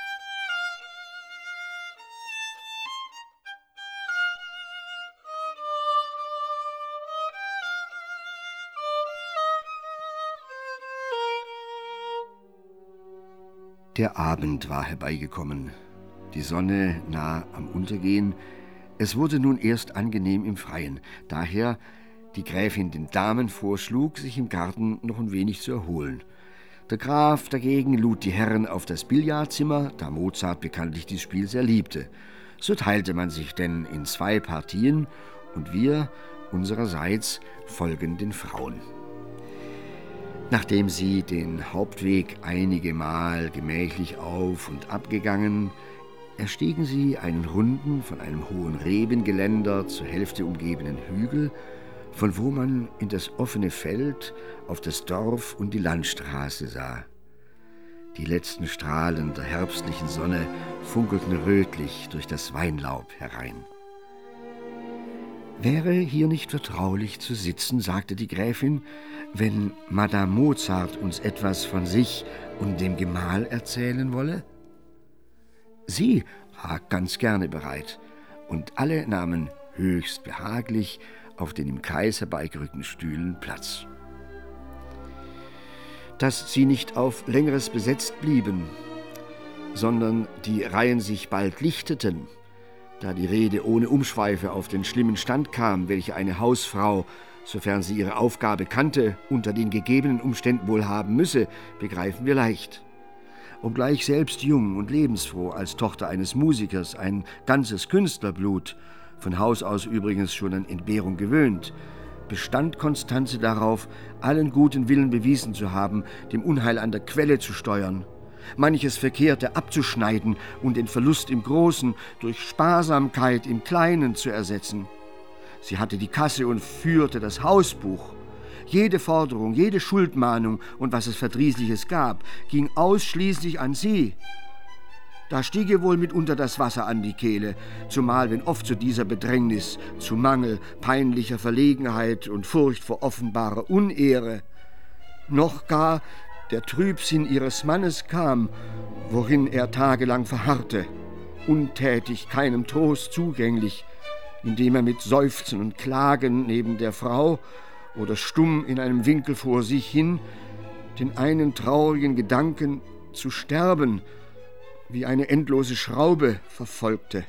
Der Abend war herbeigekommen, die Sonne nah am Untergehen. Es wurde nun erst angenehm im Freien. Daher die Gräfin den Damen vorschlug, sich im Garten noch ein wenig zu erholen. Der Graf dagegen lud die Herren auf das Billardzimmer, da Mozart bekanntlich dieses Spiel sehr liebte. So teilte man sich denn in zwei Partien und wir unsererseits folgen den Frauen. Nachdem sie den Hauptweg einige Mal gemächlich auf- und abgegangen, erstiegen sie einen runden, von einem hohen Rebengeländer zur Hälfte umgebenen Hügel, von wo man in das offene Feld auf das Dorf und die Landstraße sah. Die letzten Strahlen der herbstlichen Sonne funkelten rötlich durch das Weinlaub herein. »Wäre hier nicht vertraulich zu sitzen«, sagte die Gräfin, »wenn Madame Mozart uns etwas von sich und dem Gemahl erzählen wolle?« Sie war ganz gerne bereit, und alle nahmen höchst behaglich auf den im Kreis herbeigerückten Stühlen Platz. Dass sie nicht auf Längeres besetzt blieben, sondern die Reihen sich bald lichteten, da die Rede ohne Umschweife auf den schlimmen Stand kam, welche eine Hausfrau, sofern sie ihre Aufgabe kannte, unter den gegebenen Umständen wohl haben müsse, begreifen wir leicht. Obgleich selbst jung und lebensfroh als Tochter eines Musikers, ein ganzes Künstlerblut, von Haus aus übrigens schon an Entbehrung gewöhnt, bestand Konstanze darauf, allen guten Willen bewiesen zu haben, dem Unheil an der Quelle zu steuern, manches Verkehrte abzuschneiden und den Verlust im Großen durch Sparsamkeit im Kleinen zu ersetzen. Sie hatte die Kasse und führte das Hausbuch. Jede Forderung, jede Schuldmahnung und was es Verdrießliches gab, ging ausschließlich an sie. Da stieg ihr wohl mitunter das Wasser an die Kehle, zumal wenn oft zu dieser Bedrängnis, zu Mangel, peinlicher Verlegenheit und Furcht vor offenbarer Unehre, noch gar der Trübsinn ihres Mannes kam, worin er tagelang verharrte, untätig, keinem Trost zugänglich, indem er mit Seufzen und Klagen neben der Frau oder stumm in einem Winkel vor sich hin den einen traurigen Gedanken zu sterben wie eine endlose Schraube verfolgte.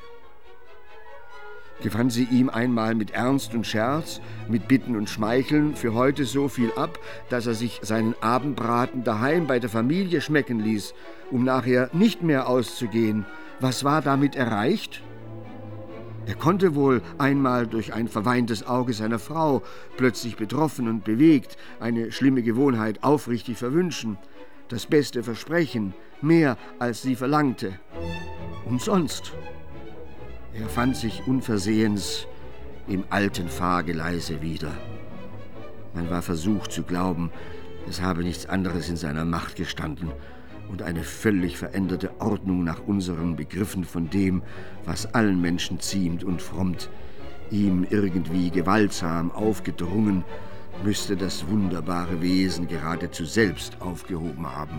Gewann sie ihm einmal mit Ernst und Scherz, mit Bitten und Schmeicheln für heute so viel ab, dass er sich seinen Abendbraten daheim bei der Familie schmecken ließ, um nachher nicht mehr auszugehen. Was war damit erreicht? Er konnte wohl einmal durch ein verweintes Auge seiner Frau, plötzlich betroffen und bewegt, eine schlimme Gewohnheit aufrichtig verwünschen, das Beste versprechen, mehr als sie verlangte. Und sonst? Er fand sich unversehens im alten Fahrgeleise wieder. Man war versucht zu glauben, es habe nichts anderes in seiner Macht gestanden und eine völlig veränderte Ordnung nach unseren Begriffen von dem, was allen Menschen ziemt und frommt, ihm irgendwie gewaltsam aufgedrungen, müsste das wunderbare Wesen geradezu selbst aufgehoben haben.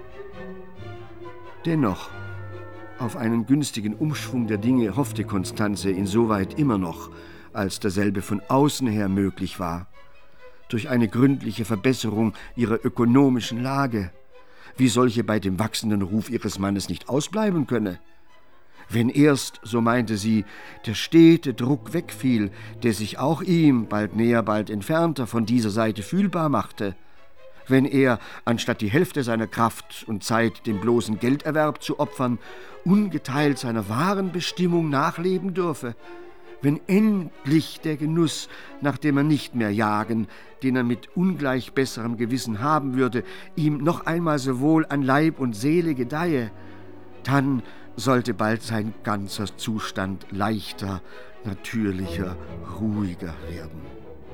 Dennoch, auf einen günstigen Umschwung der Dinge hoffte Konstanze insoweit immer noch, als derselbe von außen her möglich war, durch eine gründliche Verbesserung ihrer ökonomischen Lage, wie solche bei dem wachsenden Ruf ihres Mannes nicht ausbleiben könne. Wenn erst, so meinte sie, der stete Druck wegfiel, der sich auch ihm, bald näher, bald entfernter, von dieser Seite fühlbar machte, wenn er, anstatt die Hälfte seiner Kraft und Zeit dem bloßen Gelderwerb zu opfern, ungeteilt seiner wahren Bestimmung nachleben dürfe, wenn endlich der Genuss, nach dem er nicht mehr jagen, den er mit ungleich besserem Gewissen haben würde, ihm noch einmal sowohl an Leib und Seele gedeihe, dann sollte bald sein ganzer Zustand leichter, natürlicher, ruhiger werden.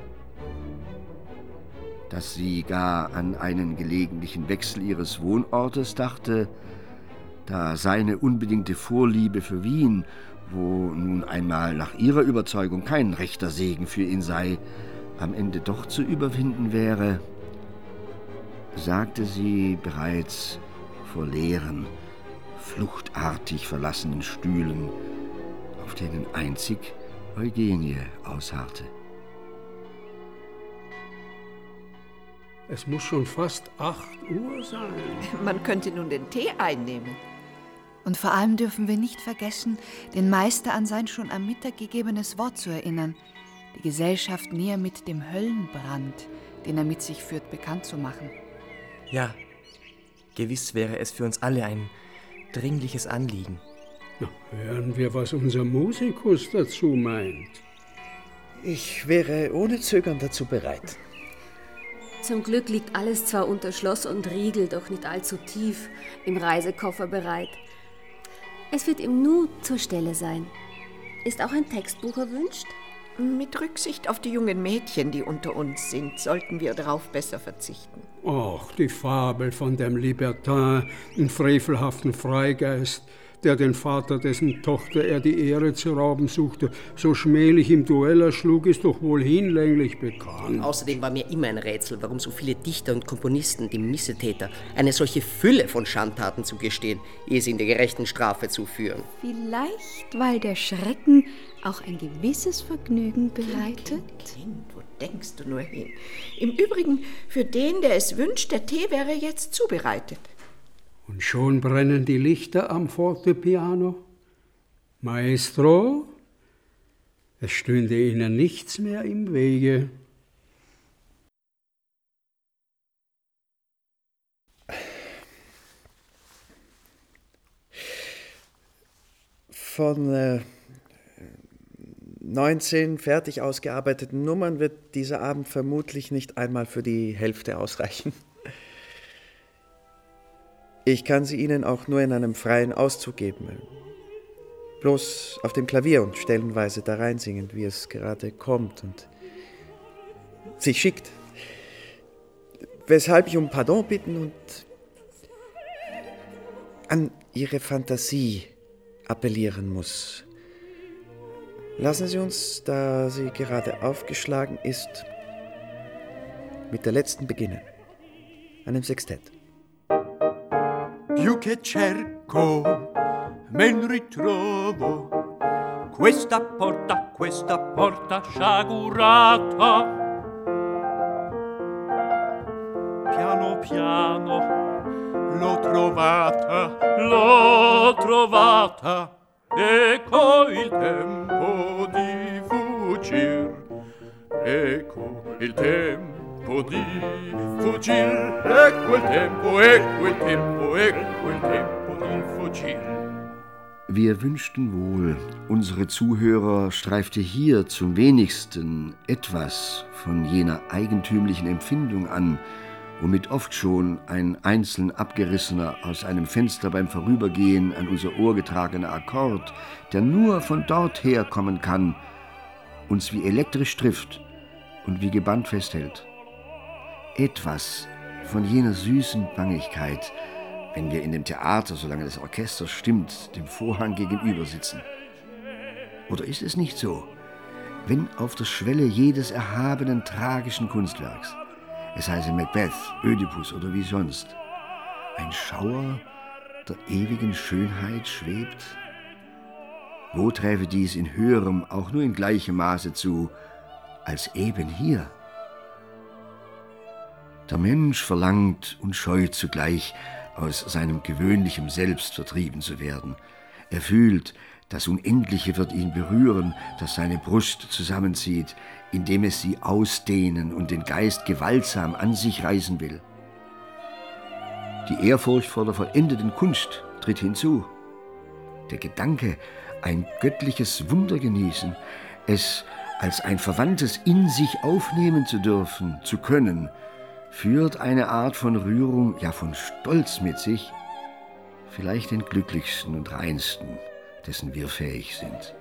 Dass sie gar an einen gelegentlichen Wechsel ihres Wohnortes dachte, da seine unbedingte Vorliebe für Wien, wo nun einmal nach ihrer Überzeugung kein rechter Segen für ihn sei, am Ende doch zu überwinden wäre, sagte sie bereits vor leeren, fluchtartig verlassenen Stühlen, auf denen einzig Eugenie ausharrte. Es muss schon fast acht Uhr sein. Man könnte nun den Tee einnehmen. Und vor allem dürfen wir nicht vergessen, den Meister an sein schon am Mittag gegebenes Wort zu erinnern. die Gesellschaft näher mit dem Höllenbrand, den er mit sich führt, bekannt zu machen. Ja, gewiss wäre es für uns alle ein dringliches Anliegen. Na, hören wir, was unser Musikus dazu meint. Ich wäre ohne Zögern dazu bereit. Zum Glück liegt alles zwar unter Schloss und Riegel, doch nicht allzu tief im Reisekoffer bereit. Es wird ihm nur zur Stelle sein. Ist auch ein Textbuch erwünscht? Mit Rücksicht auf die jungen Mädchen, die unter uns sind, sollten wir darauf besser verzichten. Ach, die Fabel von dem Libertin, dem frevelhaften Freigeist, der den Vater, dessen Tochter er die Ehre zu rauben suchte, so schmählich im Duell erschlug, ist doch wohl hinlänglich bekannt. Außerdem war mir immer ein Rätsel, warum so viele Dichter und Komponisten dem Missetäter eine solche Fülle von Schandtaten zugestehen, ehe sie in der gerechten Strafe zuführen. Vielleicht, weil der Schrecken auch ein gewisses Vergnügen bereitet? Kind, kind, wo denkst du nur hin? Im Übrigen, für den, der es wünscht, der Tee wäre jetzt zubereitet. Und schon brennen die Lichter am Fortepiano. Maestro, es stünde Ihnen nichts mehr im Wege. Von äh, neunzehn fertig ausgearbeiteten Nummern wird dieser Abend vermutlich nicht einmal für die Hälfte ausreichen. Ich kann sie Ihnen auch nur in einem freien Auszug geben. Bloß auf dem Klavier und stellenweise da reinsingend, wie es gerade kommt und sich schickt. Weshalb ich um Pardon bitten und an Ihre Fantasie appellieren muss. Lassen Sie uns, da sie gerade aufgeschlagen ist, mit der letzten beginnen, einem Sextett. Più che cerco, men ritrovo questa porta, questa porta sciagurata. Piano piano l'ho trovata, l'ho trovata. Ecco il tempo di fuggir, ecco il tempo di fuggir, ecco il tempo, ecco il tempo, ecco il tempo di fuggir. Wir wünschten wohl, unsere Zuhörer streifte hier zum wenigsten etwas von jener eigentümlichen Empfindung an, womit oft schon ein einzeln abgerissener, aus einem Fenster beim Vorübergehen an unser Ohr getragener Akkord, der nur von dort herkommen kann, uns wie elektrisch trifft und wie gebannt festhält. Etwas von jener süßen Bangigkeit, wenn wir in dem Theater, solange das Orchester stimmt, dem Vorhang gegenüber sitzen. Oder ist es nicht so, wenn auf der Schwelle jedes erhabenen, tragischen Kunstwerks, es heiße Macbeth, Ödipus oder wie sonst, ein Schauer der ewigen Schönheit schwebt? Wo träfe dies in höherem, auch nur in gleichem Maße zu, als eben hier? Der Mensch verlangt und scheut zugleich, aus seinem gewöhnlichen Selbst vertrieben zu werden. Er fühlt, das Unendliche wird ihn berühren, das seine Brust zusammenzieht, indem es sie ausdehnen und den Geist gewaltsam an sich reißen will. Die Ehrfurcht vor der vollendeten Kunst tritt hinzu. Der Gedanke, ein göttliches Wunder genießen, es als ein Verwandtes in sich aufnehmen zu dürfen, zu können, führt eine Art von Rührung, ja von Stolz mit sich, vielleicht den glücklichsten und reinsten, dessen wir fähig sind.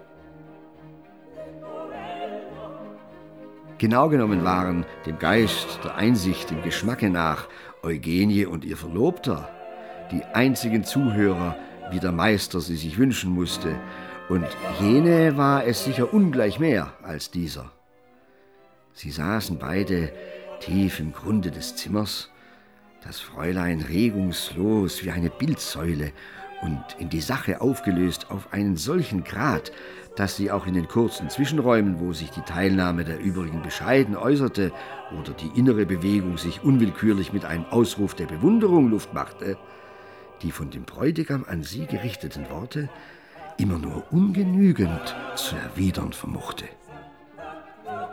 Genau genommen waren dem Geist, der Einsicht, dem Geschmacke nach Eugenie und ihr Verlobter die einzigen Zuhörer, wie der Meister sie sich wünschen musste, und jene war es sicher ungleich mehr als dieser. Sie saßen beide tief im Grunde des Zimmers, das Fräulein regungslos wie eine Bildsäule und in die Sache aufgelöst auf einen solchen Grad, dass sie auch in den kurzen Zwischenräumen, wo sich die Teilnahme der übrigen bescheiden äußerte oder die innere Bewegung sich unwillkürlich mit einem Ausruf der Bewunderung Luft machte, die von dem Bräutigam an sie gerichteten Worte immer nur ungenügend zu erwidern vermochte.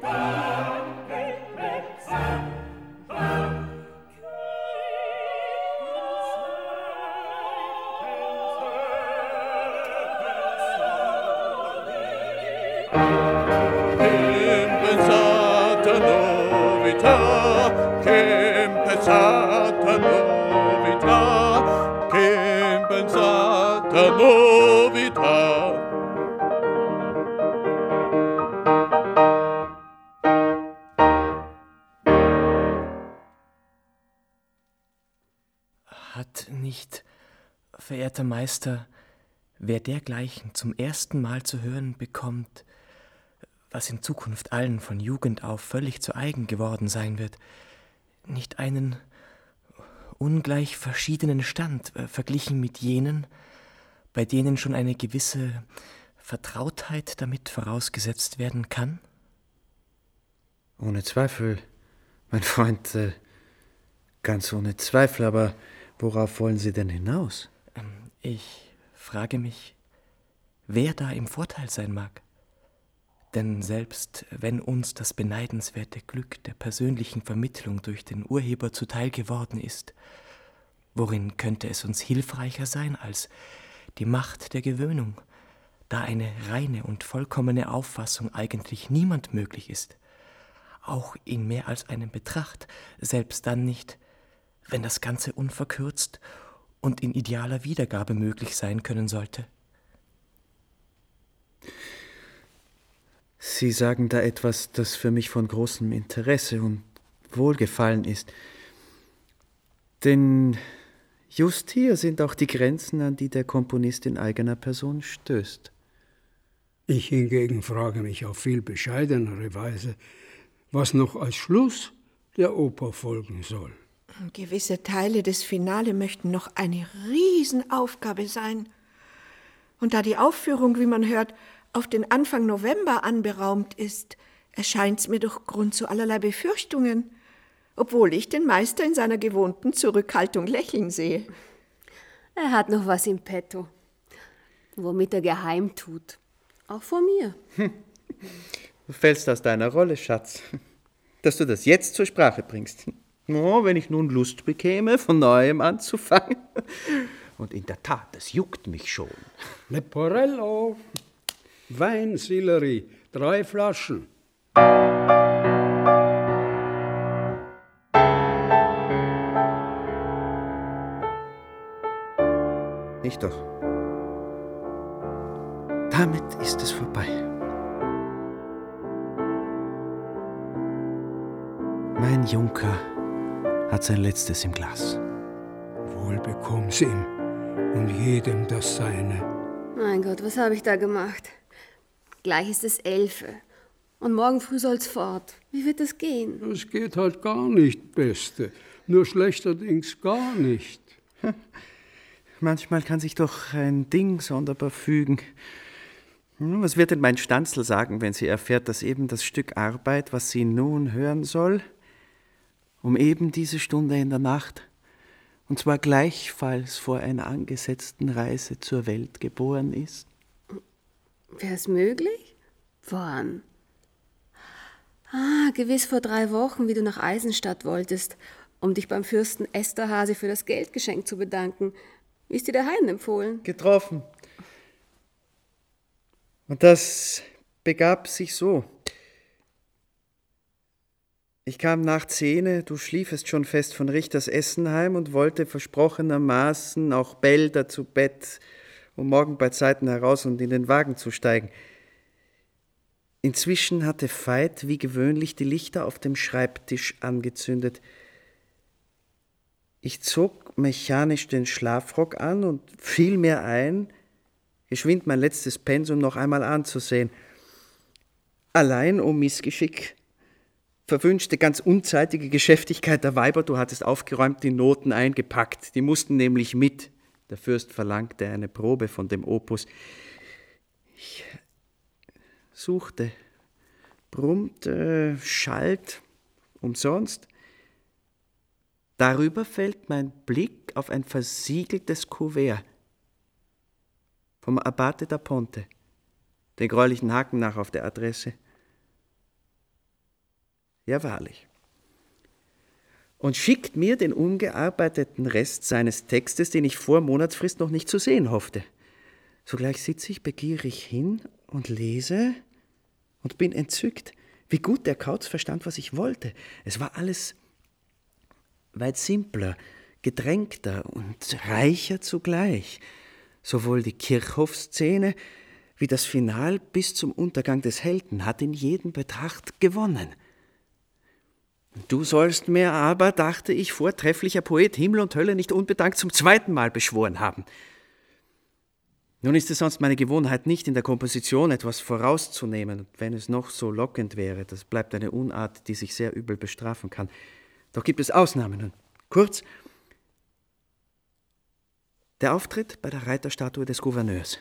Hat nicht, verehrter Meister, wer dergleichen zum ersten Mal zu hören bekommt, was in Zukunft allen von Jugend auf völlig zu eigen geworden sein wird, nicht einen ungleich verschiedenen Stand äh, verglichen mit jenen, bei denen schon eine gewisse Vertrautheit damit vorausgesetzt werden kann? Ohne Zweifel, mein Freund, äh, ganz ohne Zweifel, aber worauf wollen Sie denn hinaus? Ähm, ich frage mich, wer da im Vorteil sein mag. Denn selbst wenn uns das beneidenswerte Glück der persönlichen Vermittlung durch den Urheber zuteil geworden ist, worin könnte es uns hilfreicher sein als die Macht der Gewöhnung, da eine reine und vollkommene Auffassung eigentlich niemand möglich ist, auch in mehr als einem Betracht, selbst dann nicht, wenn das Ganze unverkürzt und in idealer Wiedergabe möglich sein können sollte. Sie sagen da etwas, das für mich von großem Interesse und Wohlgefallen ist. Denn just hier sind auch die Grenzen, an die der Komponist in eigener Person stößt. Ich hingegen frage mich auf viel bescheidenere Weise, was noch als Schluss der Oper folgen soll. Gewisse Teile des Finale möchten noch eine Riesenaufgabe sein. Und da die Aufführung, wie man hört, auf den Anfang November anberaumt ist, erscheint's mir doch Grund zu allerlei Befürchtungen, obwohl ich den Meister in seiner gewohnten Zurückhaltung lächeln sehe. Er hat noch was im Petto, womit er geheim tut. Auch vor mir. Hm. Du fällst aus deiner Rolle, Schatz, dass du das jetzt zur Sprache bringst. Oh, wenn ich nun Lust bekäme, von Neuem anzufangen. Und in der Tat, das juckt mich schon. Leporello, Wein, Sillery, drei Flaschen. Nicht doch. Damit ist es vorbei. Mein Junker hat sein Letztes im Glas. Wohl bekomm's ihm und jedem das Seine. Mein Gott, was habe ich da gemacht? Gleich ist es Elfe und morgen früh soll's fort. Wie wird das gehen? Es geht halt gar nicht, Beste. Nur schlechterdings gar nicht. Manchmal kann sich doch ein Ding sonderbar fügen. Was wird denn mein Stanzl sagen, wenn sie erfährt, dass eben das Stück Arbeit, was sie nun hören soll, um eben diese Stunde in der Nacht, und zwar gleichfalls vor einer angesetzten Reise zur Welt geboren ist? Wäre es möglich? Wann? Ah, gewiss vor drei Wochen, wie du nach Eisenstadt wolltest, um dich beim Fürsten Esterhase für das Geldgeschenk zu bedanken. Wie ist dir der Heiden empfohlen? Getroffen. Und das begab sich so. Ich kam nach Zehne, du schliefest schon fest von Richters Essenheim und wollte versprochenermaßen auch Bälder zu Bett, um morgen bei Zeiten heraus und in den Wagen zu steigen. Inzwischen hatte Veit wie gewöhnlich die Lichter auf dem Schreibtisch angezündet. Ich zog mechanisch den Schlafrock an und fiel mir ein, geschwind mein letztes Pensum noch einmal anzusehen. Allein, o Missgeschick, verwünschte ganz unzeitige Geschäftigkeit der Weiber, du hattest aufgeräumt die Noten eingepackt, die mussten nämlich mit. Der Fürst verlangte eine Probe von dem Opus. Ich suchte, brummte, schalt, umsonst. Darüber fällt mein Blick auf ein versiegeltes Kuvert vom Abate da Ponte, den gräulichen Haken nach auf der Adresse. Ja, wahrlich. Und schickt mir den ungearbeiteten Rest seines Textes, den ich vor Monatsfrist noch nicht zu sehen hoffte. Sogleich sitze ich begierig hin und lese und bin entzückt, wie gut der Kauz verstand, was ich wollte. Es war alles weit simpler, gedrängter und reicher zugleich. Sowohl die Kirchhofszene wie das Final bis zum Untergang des Helden hat in jedem Betracht gewonnen. Du sollst mir aber, dachte ich, vortrefflicher Poet, Himmel und Hölle nicht unbedankt zum zweiten Mal beschworen haben. Nun ist es sonst meine Gewohnheit nicht, in der Komposition etwas vorauszunehmen, wenn es noch so lockend wäre. Das bleibt eine Unart, die sich sehr übel bestrafen kann. Doch gibt es Ausnahmen. Kurz, der Auftritt bei der Reiterstatue des Gouverneurs.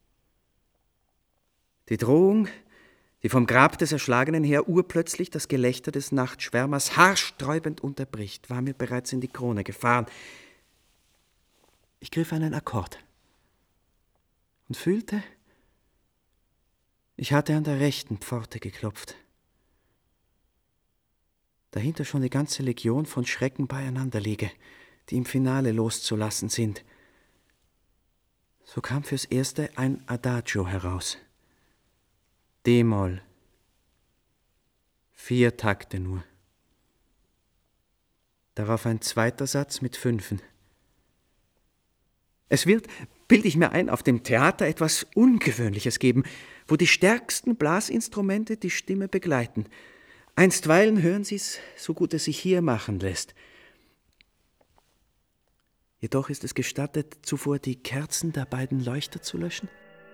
Die Drohung, die vom Grab des Erschlagenen her urplötzlich das Gelächter des Nachtschwärmers haarsträubend unterbricht, war mir bereits in die Krone gefahren. Ich griff einen Akkord und fühlte, ich hatte an der rechten Pforte geklopft. Dahinter schon die ganze Legion von Schrecken beieinander liege, die im Finale loszulassen sind. So kam fürs Erste ein Adagio heraus. D-Moll. Vier Takte nur. Darauf ein zweiter Satz mit Fünfen. Es wird, bilde ich mir ein, auf dem Theater etwas Ungewöhnliches geben, wo die stärksten Blasinstrumente die Stimme begleiten. Einstweilen hören Sie's, so gut es sich hier machen lässt. Jedoch ist es gestattet, zuvor die Kerzen der beiden Leuchter zu löschen?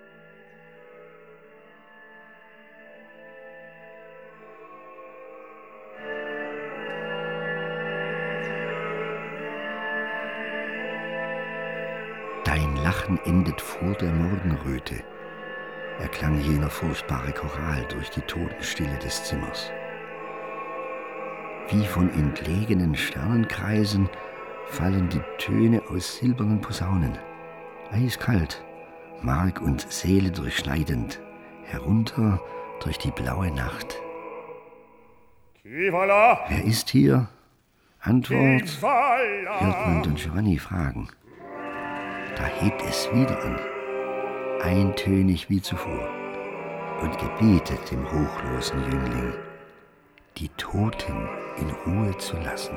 Dein Lachen endet vor der Morgenröte, erklang jener furchtbare Choral durch die Totenstille des Zimmers. Wie von entlegenen Sternenkreisen fallen die Töne aus silbernen Posaunen, eiskalt, Mark und Seele durchschneidend, herunter durch die blaue Nacht. Wer ist hier? Antwort hört man Don Giovanni fragen. Da hebt es wieder an, eintönig wie zuvor, und gebietet dem hochlosen Jüngling, die Toten in Ruhe zu lassen.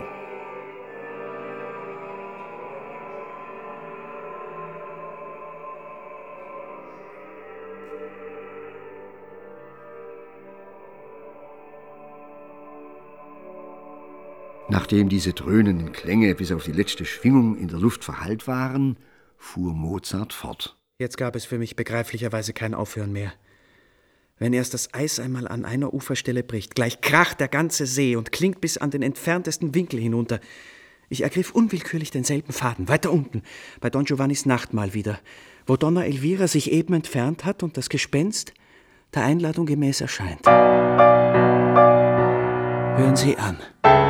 Nachdem diese dröhnenden Klänge bis auf die letzte Schwingung in der Luft verhallt waren, fuhr Mozart fort. Jetzt gab es für mich begreiflicherweise kein Aufhören mehr. Wenn erst das Eis einmal an einer Uferstelle bricht, gleich kracht der ganze See und klingt bis an den entferntesten Winkel hinunter. Ich ergriff unwillkürlich denselben Faden, weiter unten, bei Don Giovannis Nachtmahl wieder, wo Donna Elvira sich eben entfernt hat und das Gespenst der Einladung gemäß erscheint. Hören Sie an.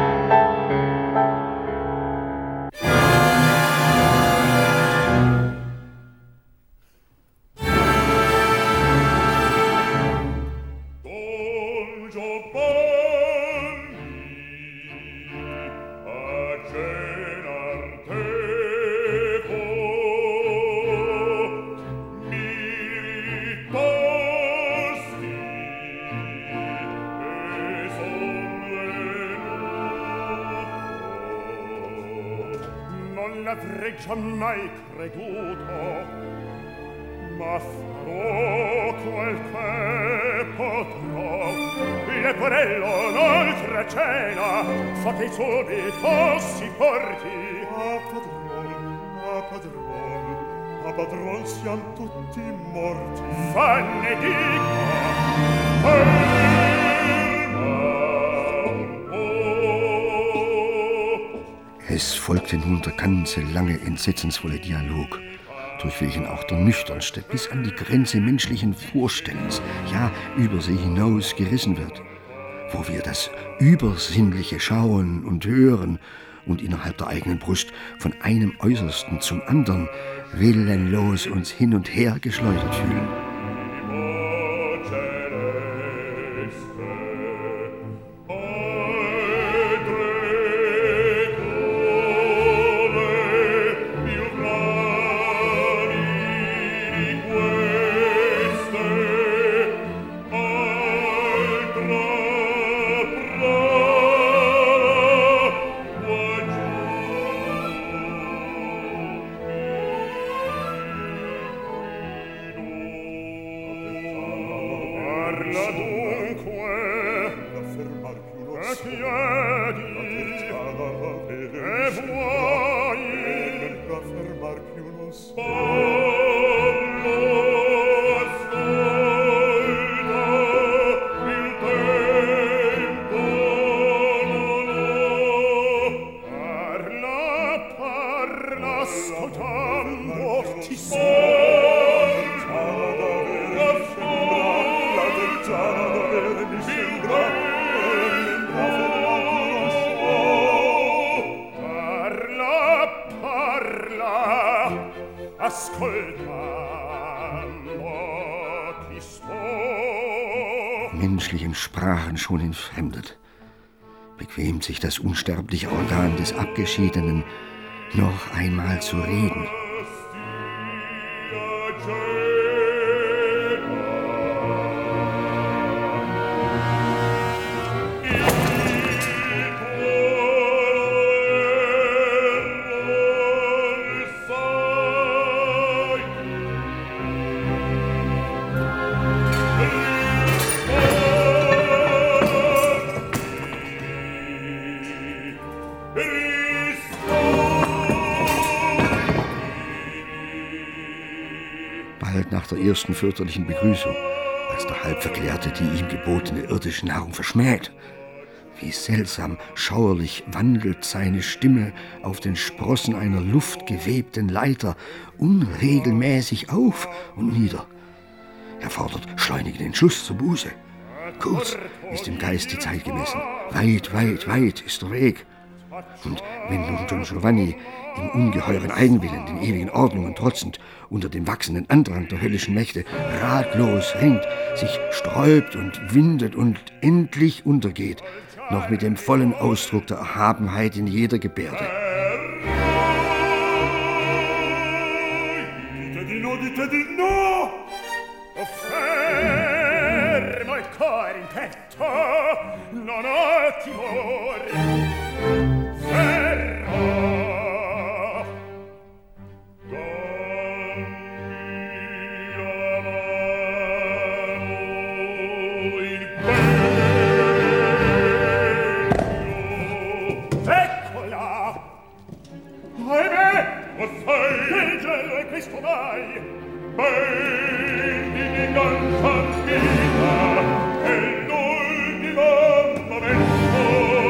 Mai creduto, ma farò quel che potrò. Leporello, un'oltrecena, fa che subito si porti. A padron, a padron, a padron siam tutti morti. Fanne dica, Es folgte nun der ganze lange, entsetzensvolle Dialog, durch welchen auch der Nüchternste bis an die Grenze menschlichen Vorstellens, ja über sie hinaus gerissen wird, wo wir das Übersinnliche schauen und hören und innerhalb der eigenen Brust von einem Äußersten zum anderen willenlos uns hin und her geschleudert fühlen. Menschlichen Sprachen schon entfremdet, bequemt sich das unsterbliche Organ des Abgeschiedenen, noch einmal zu reden. Nach der ersten fürchterlichen Begrüßung, als der Halbverklärte die ihm gebotene irdische Nahrung verschmäht. Wie seltsam, schauerlich wandelt seine Stimme auf den Sprossen einer luftgewebten Leiter unregelmäßig auf und nieder. Er fordert schleunigen Entschluss zur Buße. Kurz ist im Geist die Zeit gemessen. Weit, weit, weit ist der Weg. Und wenn nun Don Giovanni im ungeheuren Eigenwillen, den ewigen Ordnungen trotzend, unter dem wachsenden Andrang der höllischen Mächte ratlos ringt, sich sträubt und windet und endlich untergeht, noch mit dem vollen Ausdruck der Erhabenheit in jeder Gebärde. Dite di no, dite di no! Oh, fermo il cuore in petto, non ho timore. Fermo! Questo mai ben di vinganza mia e l'ultimo momento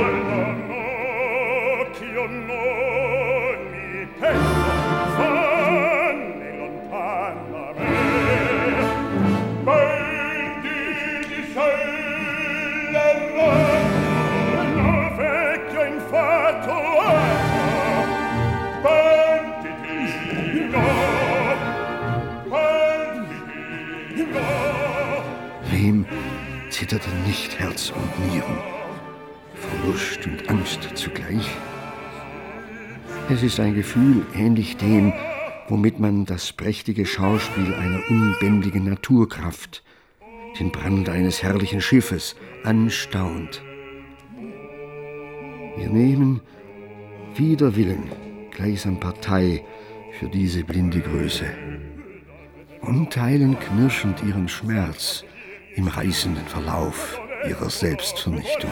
l'occhio non mi penso fanne lontana me ben di discellere no vecchio infatto ben di no. Wem zitterte nicht Herz und Nieren, vor Lust und Angst zugleich? Es ist ein Gefühl ähnlich dem, womit man das prächtige Schauspiel einer unbändigen Naturkraft, den Brand eines herrlichen Schiffes, anstaunt. Wir nehmen wider Willen gleichsam Partei für diese blinde Größe und teilen knirschend ihren Schmerz im reißenden Verlauf ihrer Selbstvernichtung.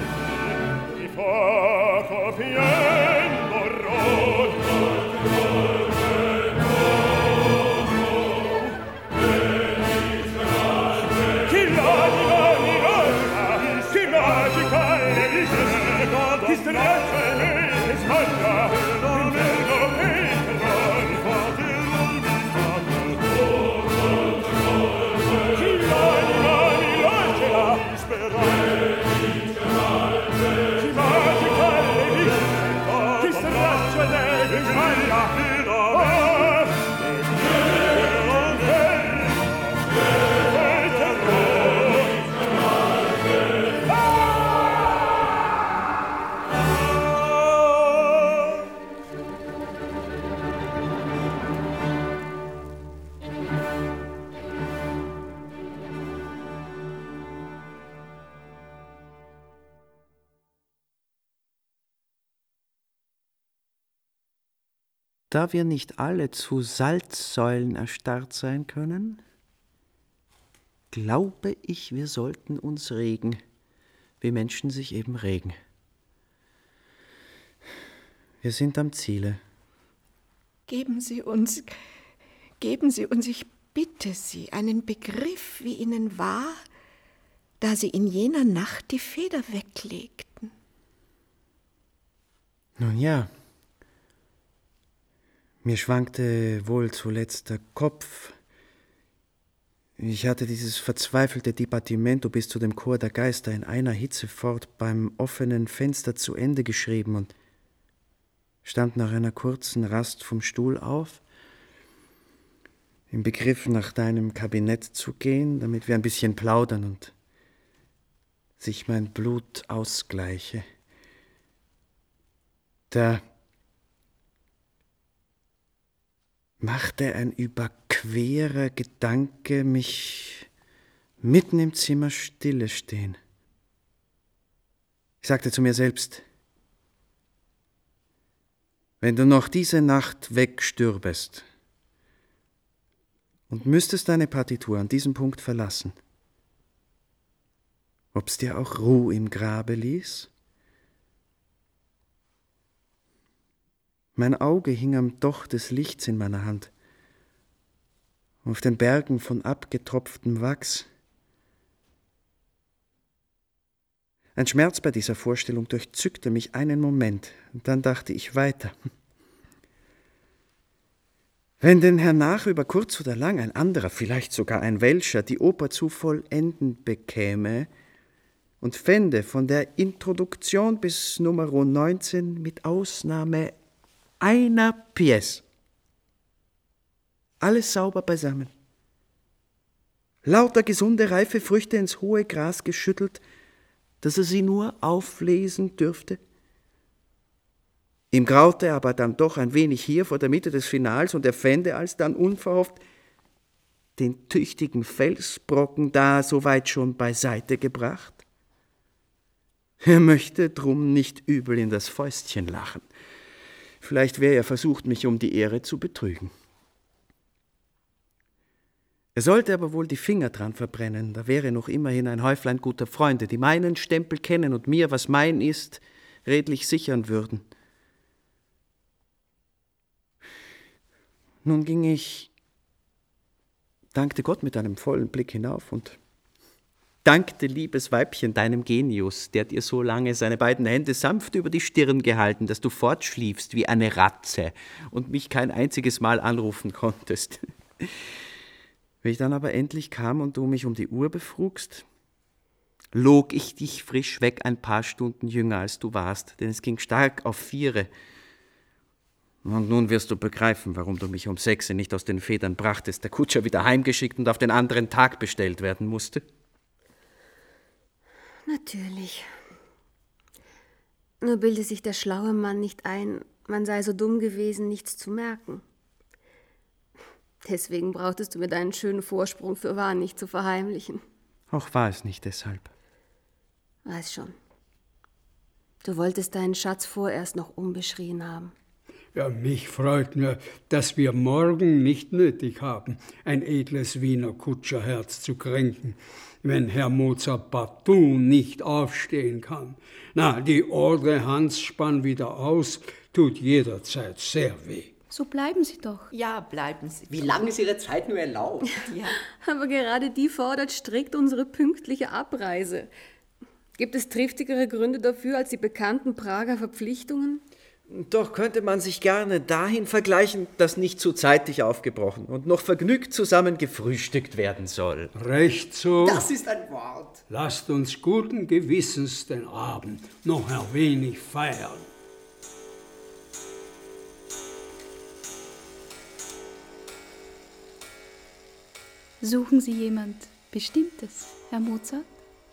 Da wir nicht alle zu Salzsäulen erstarrt sein können, glaube ich, wir sollten uns regen, wie Menschen sich eben regen. Wir sind am Ziele. Geben Sie uns, geben Sie uns, ich bitte Sie, einen Begriff, wie Ihnen war, da Sie in jener Nacht die Feder weglegten. Nun ja, mir schwankte wohl zuletzt der Kopf. Ich hatte dieses verzweifelte Dipartimento bis zu dem Chor der Geister in einer Hitze fort beim offenen Fenster zu Ende geschrieben und stand nach einer kurzen Rast vom Stuhl auf, im Begriff, nach deinem Kabinett zu gehen, damit wir ein bisschen plaudern und sich mein Blut ausgleiche. Da machte ein überquerer Gedanke mich mitten im Zimmer stille stehen. Ich sagte zu mir selbst: Wenn du noch diese Nacht wegstürbest und müsstest deine Partitur an diesem Punkt verlassen, ob's dir auch Ruhe im Grabe ließ? Mein Auge hing am Docht des Lichts in meiner Hand. Auf den Bergen von abgetropftem Wachs. Ein Schmerz bei dieser Vorstellung durchzückte mich einen Moment, und dann dachte ich weiter. Wenn denn hernach über kurz oder lang ein anderer, vielleicht sogar ein Welscher, die Oper zu vollenden bekäme und fände von der Introduktion bis Nummer neunzehn mit Ausnahme einer Pièce alles sauber beisammen, lauter gesunde, reife Früchte ins hohe Gras geschüttelt, dass er sie nur auflesen dürfte. Ihm graute aber dann doch ein wenig hier vor der Mitte des Finals, und er fände alsdann unverhofft den tüchtigen Felsbrocken da soweit schon beiseite gebracht. Er möchte drum nicht übel in das Fäustchen lachen. Vielleicht wäre er versucht, mich um die Ehre zu betrügen. Er sollte aber wohl die Finger dran verbrennen, da wäre noch immerhin ein Häuflein guter Freunde, die meinen Stempel kennen und mir, was mein ist, redlich sichern würden. Nun ging ich, dankte Gott mit einem vollen Blick hinauf und dankte, liebes Weibchen, deinem Genius, der dir so lange seine beiden Hände sanft über die Stirn gehalten, dass du fortschliefst wie eine Ratze und mich kein einziges Mal anrufen konntest. Wie ich dann aber endlich kam und du mich um die Uhr befrugst, log ich dich frisch weg ein paar Stunden jünger, als du warst, denn es ging stark auf viere. Und nun wirst du begreifen, warum du mich um sechse nicht aus den Federn brachtest, der Kutscher wieder heimgeschickt und auf den anderen Tag bestellt werden musste. Natürlich. Nur bilde sich der schlaue Mann nicht ein, man sei so dumm gewesen, nichts zu merken. Deswegen brauchtest du mir deinen schönen Vorsprung für wahr nicht zu verheimlichen. Auch war es nicht deshalb. Weiß schon. Du wolltest deinen Schatz vorerst noch unbeschrien haben. Ja, mich freut nur, dass wir morgen nicht nötig haben, ein edles Wiener Kutscherherz zu kränken, wenn Herr Mozart partout nicht aufstehen kann. Na, die Ordre Hans spann wieder aus, tut jederzeit sehr weh. So bleiben Sie doch. Ja, bleiben Sie. Wie lange ist Ihre Zeit nur erlaubt? Ja. Aber gerade die fordert strikt unsere pünktliche Abreise. Gibt es triftigere Gründe dafür als die bekannten Prager Verpflichtungen? Doch könnte man sich gerne dahin vergleichen, dass nicht zu zeitig aufgebrochen und noch vergnügt zusammen gefrühstückt werden soll. Recht so. Das ist ein Wort. Lasst uns guten Gewissens den Abend noch ein wenig feiern. Suchen Sie jemand Bestimmtes, Herr Mozart?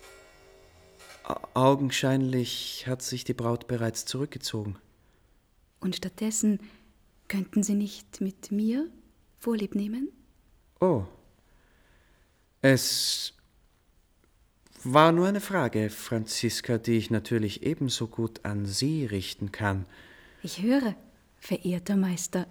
Augenscheinlich hat sich die Braut bereits zurückgezogen. Und stattdessen könnten Sie nicht mit mir Vorlieb nehmen? Oh. Es war nur eine Frage, Franziska, die ich natürlich ebenso gut an Sie richten kann. Ich höre, verehrter Meister.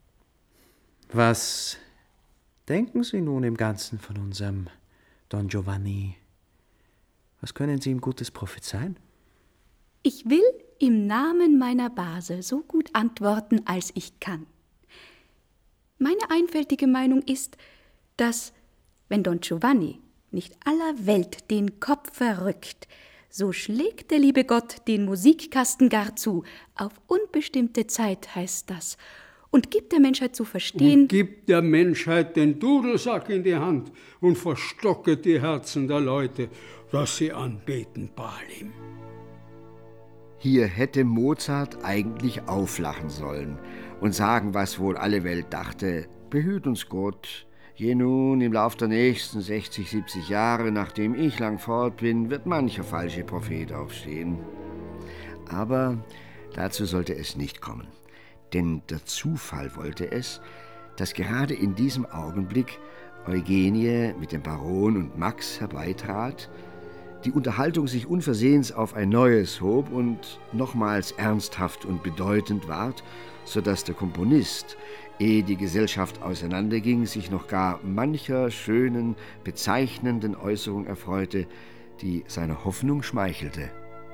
Was denken Sie nun im Ganzen von unserem Don Giovanni? Was können Sie ihm Gutes prophezeien? Ich will im Namen meiner Base so gut antworten, als ich kann. Meine einfältige Meinung ist, dass, wenn Don Giovanni nicht aller Welt den Kopf verrückt, so schlägt der liebe Gott den Musikkasten gar zu. Auf unbestimmte Zeit heißt das. Und gibt der Menschheit zu verstehen... Und gibt der Menschheit den Dudelsack in die Hand und verstocket die Herzen der Leute, dass sie anbeten Baalim. Hier hätte Mozart eigentlich auflachen sollen und sagen, was wohl alle Welt dachte: Behüt uns Gott, je nun im Lauf der nächsten sechzig, siebzig Jahre, nachdem ich lang fort bin, wird mancher falsche Prophet aufstehen. Aber dazu sollte es nicht kommen, denn der Zufall wollte es, dass gerade in diesem Augenblick Eugenie mit dem Baron und Max herbeitrat, die Unterhaltung sich unversehens auf ein neues hob und nochmals ernsthaft und bedeutend ward, so dass der Komponist, ehe die Gesellschaft auseinanderging, sich noch gar mancher schönen, bezeichnenden Äußerung erfreute, die seiner Hoffnung schmeichelte.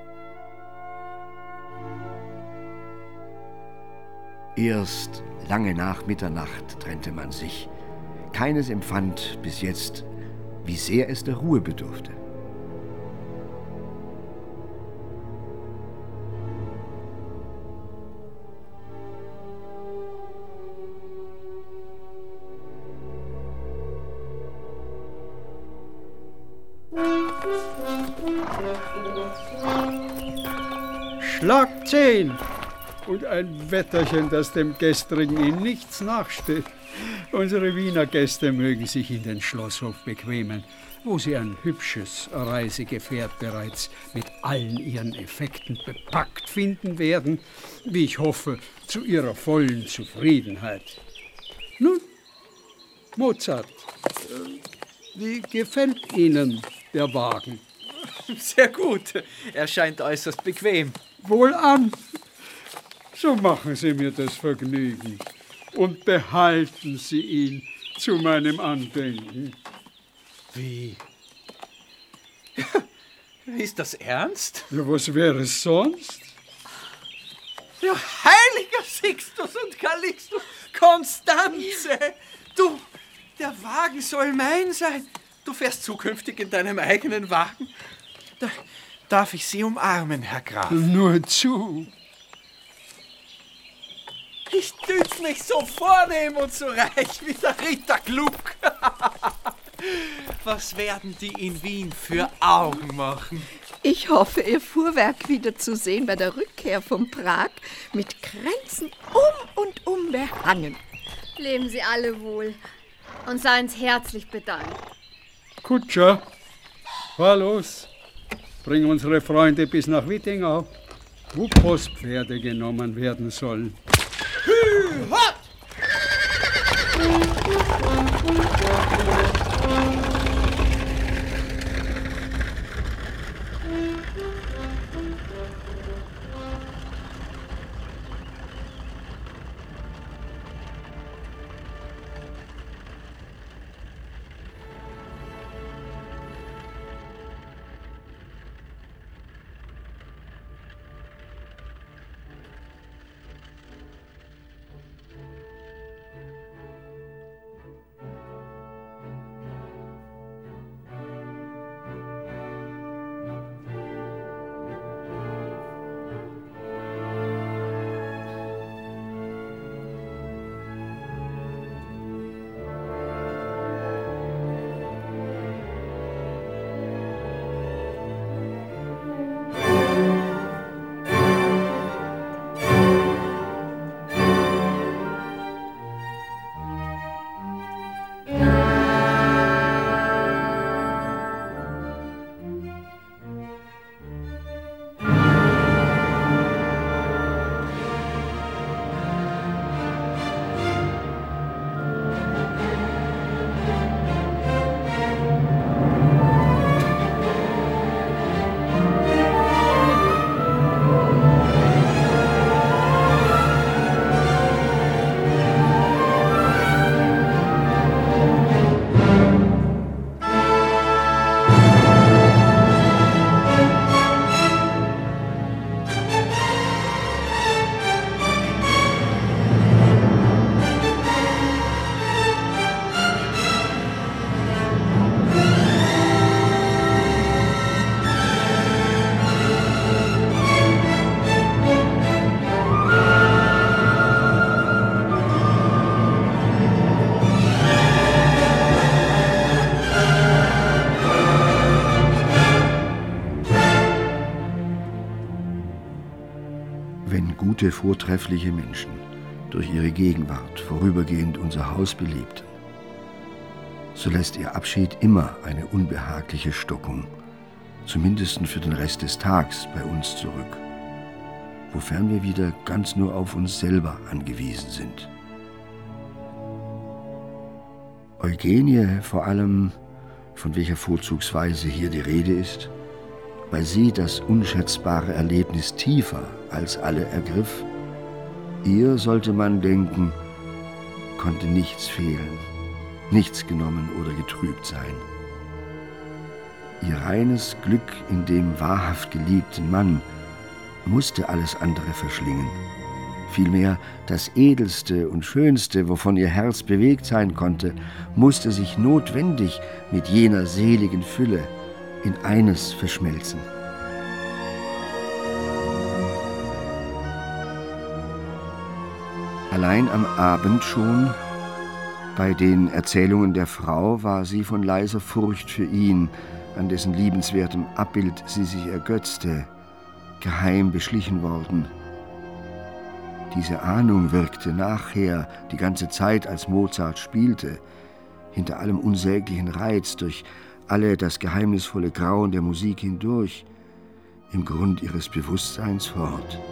Erst lange nach Mitternacht trennte man sich. Keines empfand bis jetzt, wie sehr es der Ruhe bedurfte. Schlag zehn! Und ein Wetterchen, das dem Gestrigen in nichts nachsteht. Unsere Wiener Gäste mögen sich in den Schlosshof bequemen, wo sie ein hübsches Reisegefährt bereits mit allen ihren Effekten bepackt finden werden, wie ich hoffe, zu ihrer vollen Zufriedenheit. Nun, Mozart, wie gefällt Ihnen der Wagen? Sehr gut. Er scheint äußerst bequem. Wohlan. So machen Sie mir das Vergnügen und behalten Sie ihn zu meinem Andenken. Wie? Ist das ernst? Ja, was wäre es sonst? Ja, heiliger Sixtus und Calixtus, Konstanze! Du, der Wagen soll mein sein. Du fährst zukünftig in deinem eigenen Wagen. Da, darf ich Sie umarmen, Herr Graf? Nur zu. Ich dütz mich so vornehm und so reich wie der Ritter Gluck. Was werden die in Wien für Augen machen? Ich hoffe, Ihr Fuhrwerk wiederzusehen bei der Rückkehr von Prag mit Kränzen um und um behangen. Leben Sie alle wohl und seien Sie herzlich bedankt. Kutscher, fahr los. Bring unsere Freunde bis nach Wittingau, wo Postpferde genommen werden sollen. Hü, hot! Wenn gute, vortreffliche Menschen durch ihre Gegenwart vorübergehend unser Haus belebten, so lässt ihr Abschied immer eine unbehagliche Stockung, zumindest für den Rest des Tags, bei uns zurück, wofern wir wieder ganz nur auf uns selber angewiesen sind. Eugenie vor allem, von welcher Vorzugsweise hier die Rede ist, weil sie das unschätzbare Erlebnis tiefer als alle ergriff, ihr, sollte man denken, konnte nichts fehlen, nichts genommen oder getrübt sein. Ihr reines Glück in dem wahrhaft geliebten Mann musste alles andere verschlingen. Vielmehr das Edelste und Schönste, wovon ihr Herz bewegt sein konnte, musste sich notwendig mit jener seligen Fülle in eines verschmelzen. Allein am Abend schon, bei den Erzählungen der Frau, war sie von leiser Furcht für ihn, an dessen liebenswertem Abbild sie sich ergötzte, geheim beschlichen worden. Diese Ahnung wirkte nachher die ganze Zeit, als Mozart spielte, hinter allem unsäglichen Reiz, durch alle das geheimnisvolle Grauen der Musik hindurch, im Grund ihres Bewusstseins fort.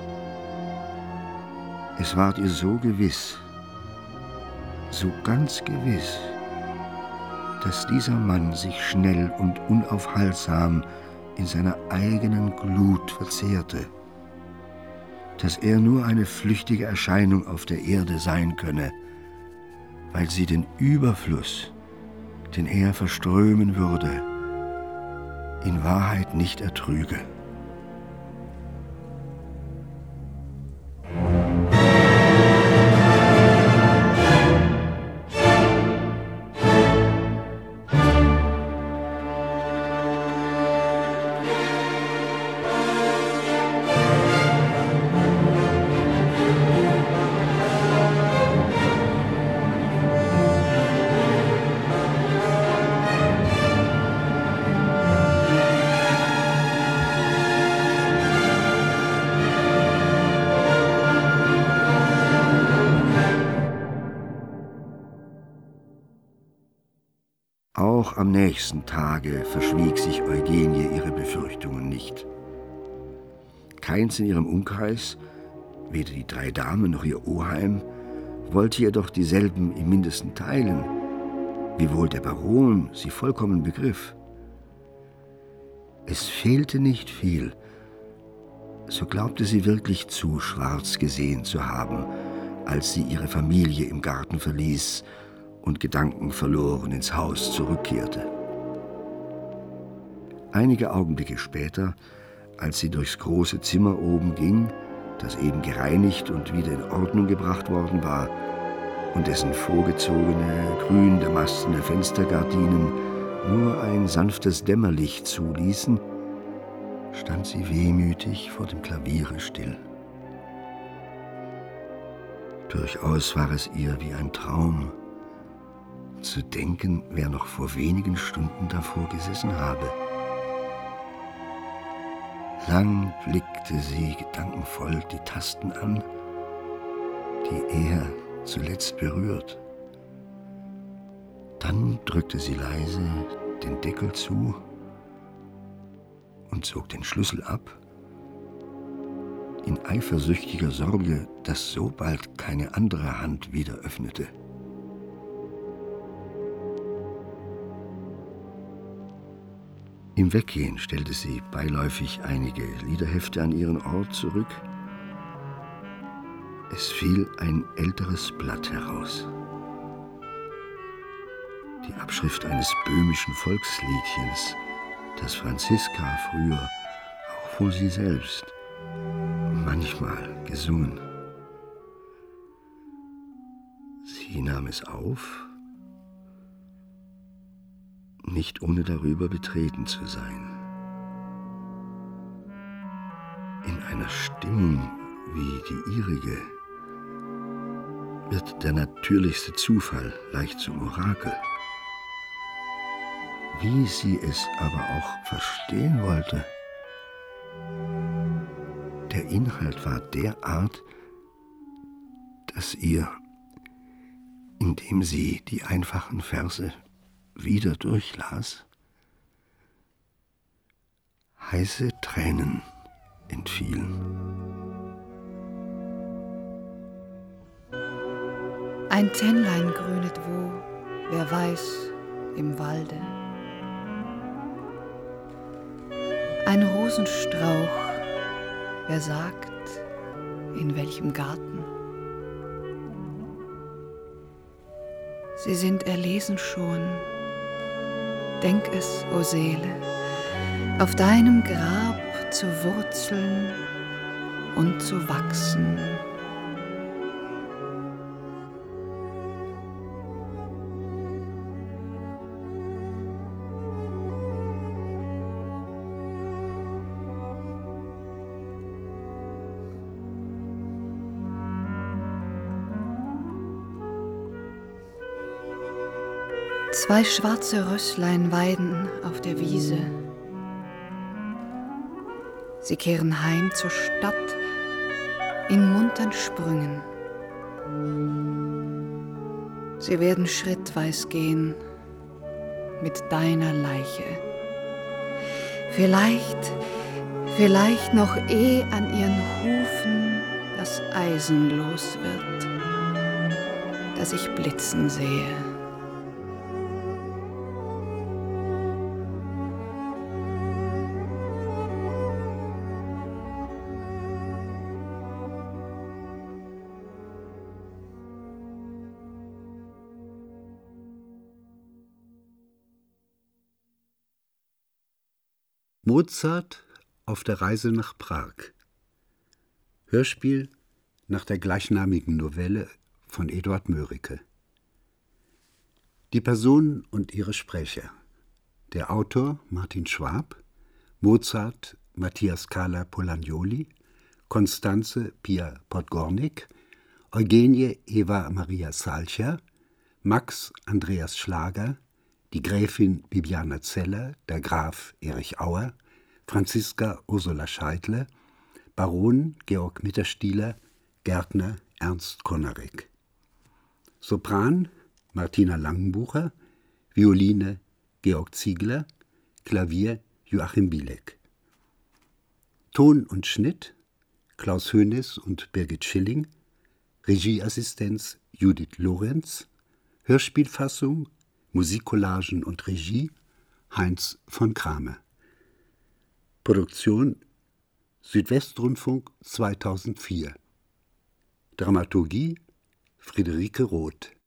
Es ward ihr so gewiss, so ganz gewiss, dass dieser Mann sich schnell und unaufhaltsam in seiner eigenen Glut verzehrte, dass er nur eine flüchtige Erscheinung auf der Erde sein könne, weil sie den Überfluss, den er verströmen würde, in Wahrheit nicht ertrüge. Auch am nächsten Tage verschwieg sich Eugenie ihre Befürchtungen nicht. Keins in ihrem Umkreis, weder die drei Damen noch ihr Oheim, wollte jedoch dieselben im Mindesten teilen, wiewohl der Baron sie vollkommen begriff. Es fehlte nicht viel, so glaubte sie wirklich zu schwarz gesehen zu haben, als sie ihre Familie im Garten verließ und gedankenverloren ins Haus zurückkehrte. Einige Augenblicke später, als sie durchs große Zimmer oben ging, das eben gereinigt und wieder in Ordnung gebracht worden war und dessen vorgezogene, grün damastene Fenstergardinen nur ein sanftes Dämmerlicht zuließen, stand sie wehmütig vor dem Klaviere still. Durchaus war es ihr wie ein Traum, zu denken, wer noch vor wenigen Stunden davor gesessen habe. Lang blickte sie gedankenvoll die Tasten an, die er zuletzt berührt. Dann drückte sie leise den Deckel zu und zog den Schlüssel ab, in eifersüchtiger Sorge, dass so bald keine andere Hand wieder öffnete. Im Weggehen stellte sie beiläufig einige Liederhefte an ihren Ort zurück. Es fiel ein älteres Blatt heraus. Die Abschrift eines böhmischen Volksliedchens, das Franziska früher, auch wohl sie selbst, manchmal gesungen. Sie nahm es auf, nicht ohne darüber betreten zu sein. In einer Stimmung wie die ihrige wird der natürlichste Zufall leicht zum Orakel. Wie sie es aber auch verstehen wollte, Ihr Inhalt war derart, dass ihr, indem sie die einfachen Verse wieder durchlas, heiße Tränen entfielen. Ein Tännlein grünet wo, wer weiß, im Walde. Ein Rosenstrauch, wer sagt, in welchem Garten. Sie sind erlesen schon, denk es, o Seele, auf deinem Grab zu wurzeln und zu wachsen. Zwei schwarze Rösslein weiden auf der Wiese. Sie kehren heim zur Stadt in muntern Sprüngen. Sie werden schrittweis gehen mit deiner Leiche. Vielleicht, vielleicht noch eh an ihren Hufen das Eisen los wird, das ich blitzen sehe. Mozart auf der Reise nach Prag. Hörspiel nach der gleichnamigen Novelle von Eduard Mörike. Die Personen und ihre Sprecher. Der Autor Martin Schwab, Mozart Matthias Carla Polagnoli, Constanze Pia Podgornik, Eugenie Eva Maria Salcher, Max Andreas Schlager, die Gräfin Bibiana Zeller, der Graf Erich Auer, Franziska Ursula Scheidle, Baron Georg Mitterstieler, Gärtner Ernst Konarek. Sopran Martina Langenbucher, Violine Georg Ziegler, Klavier Joachim Bielek. Ton und Schnitt Klaus Hoeneß und Birgit Schilling, Regieassistenz Judith Lorenz, Hörspielfassung, Musikcollagen und Regie Heinz von Kramer. Produktion Südwestrundfunk zweitausendvier. Dramaturgie Friederike Roth.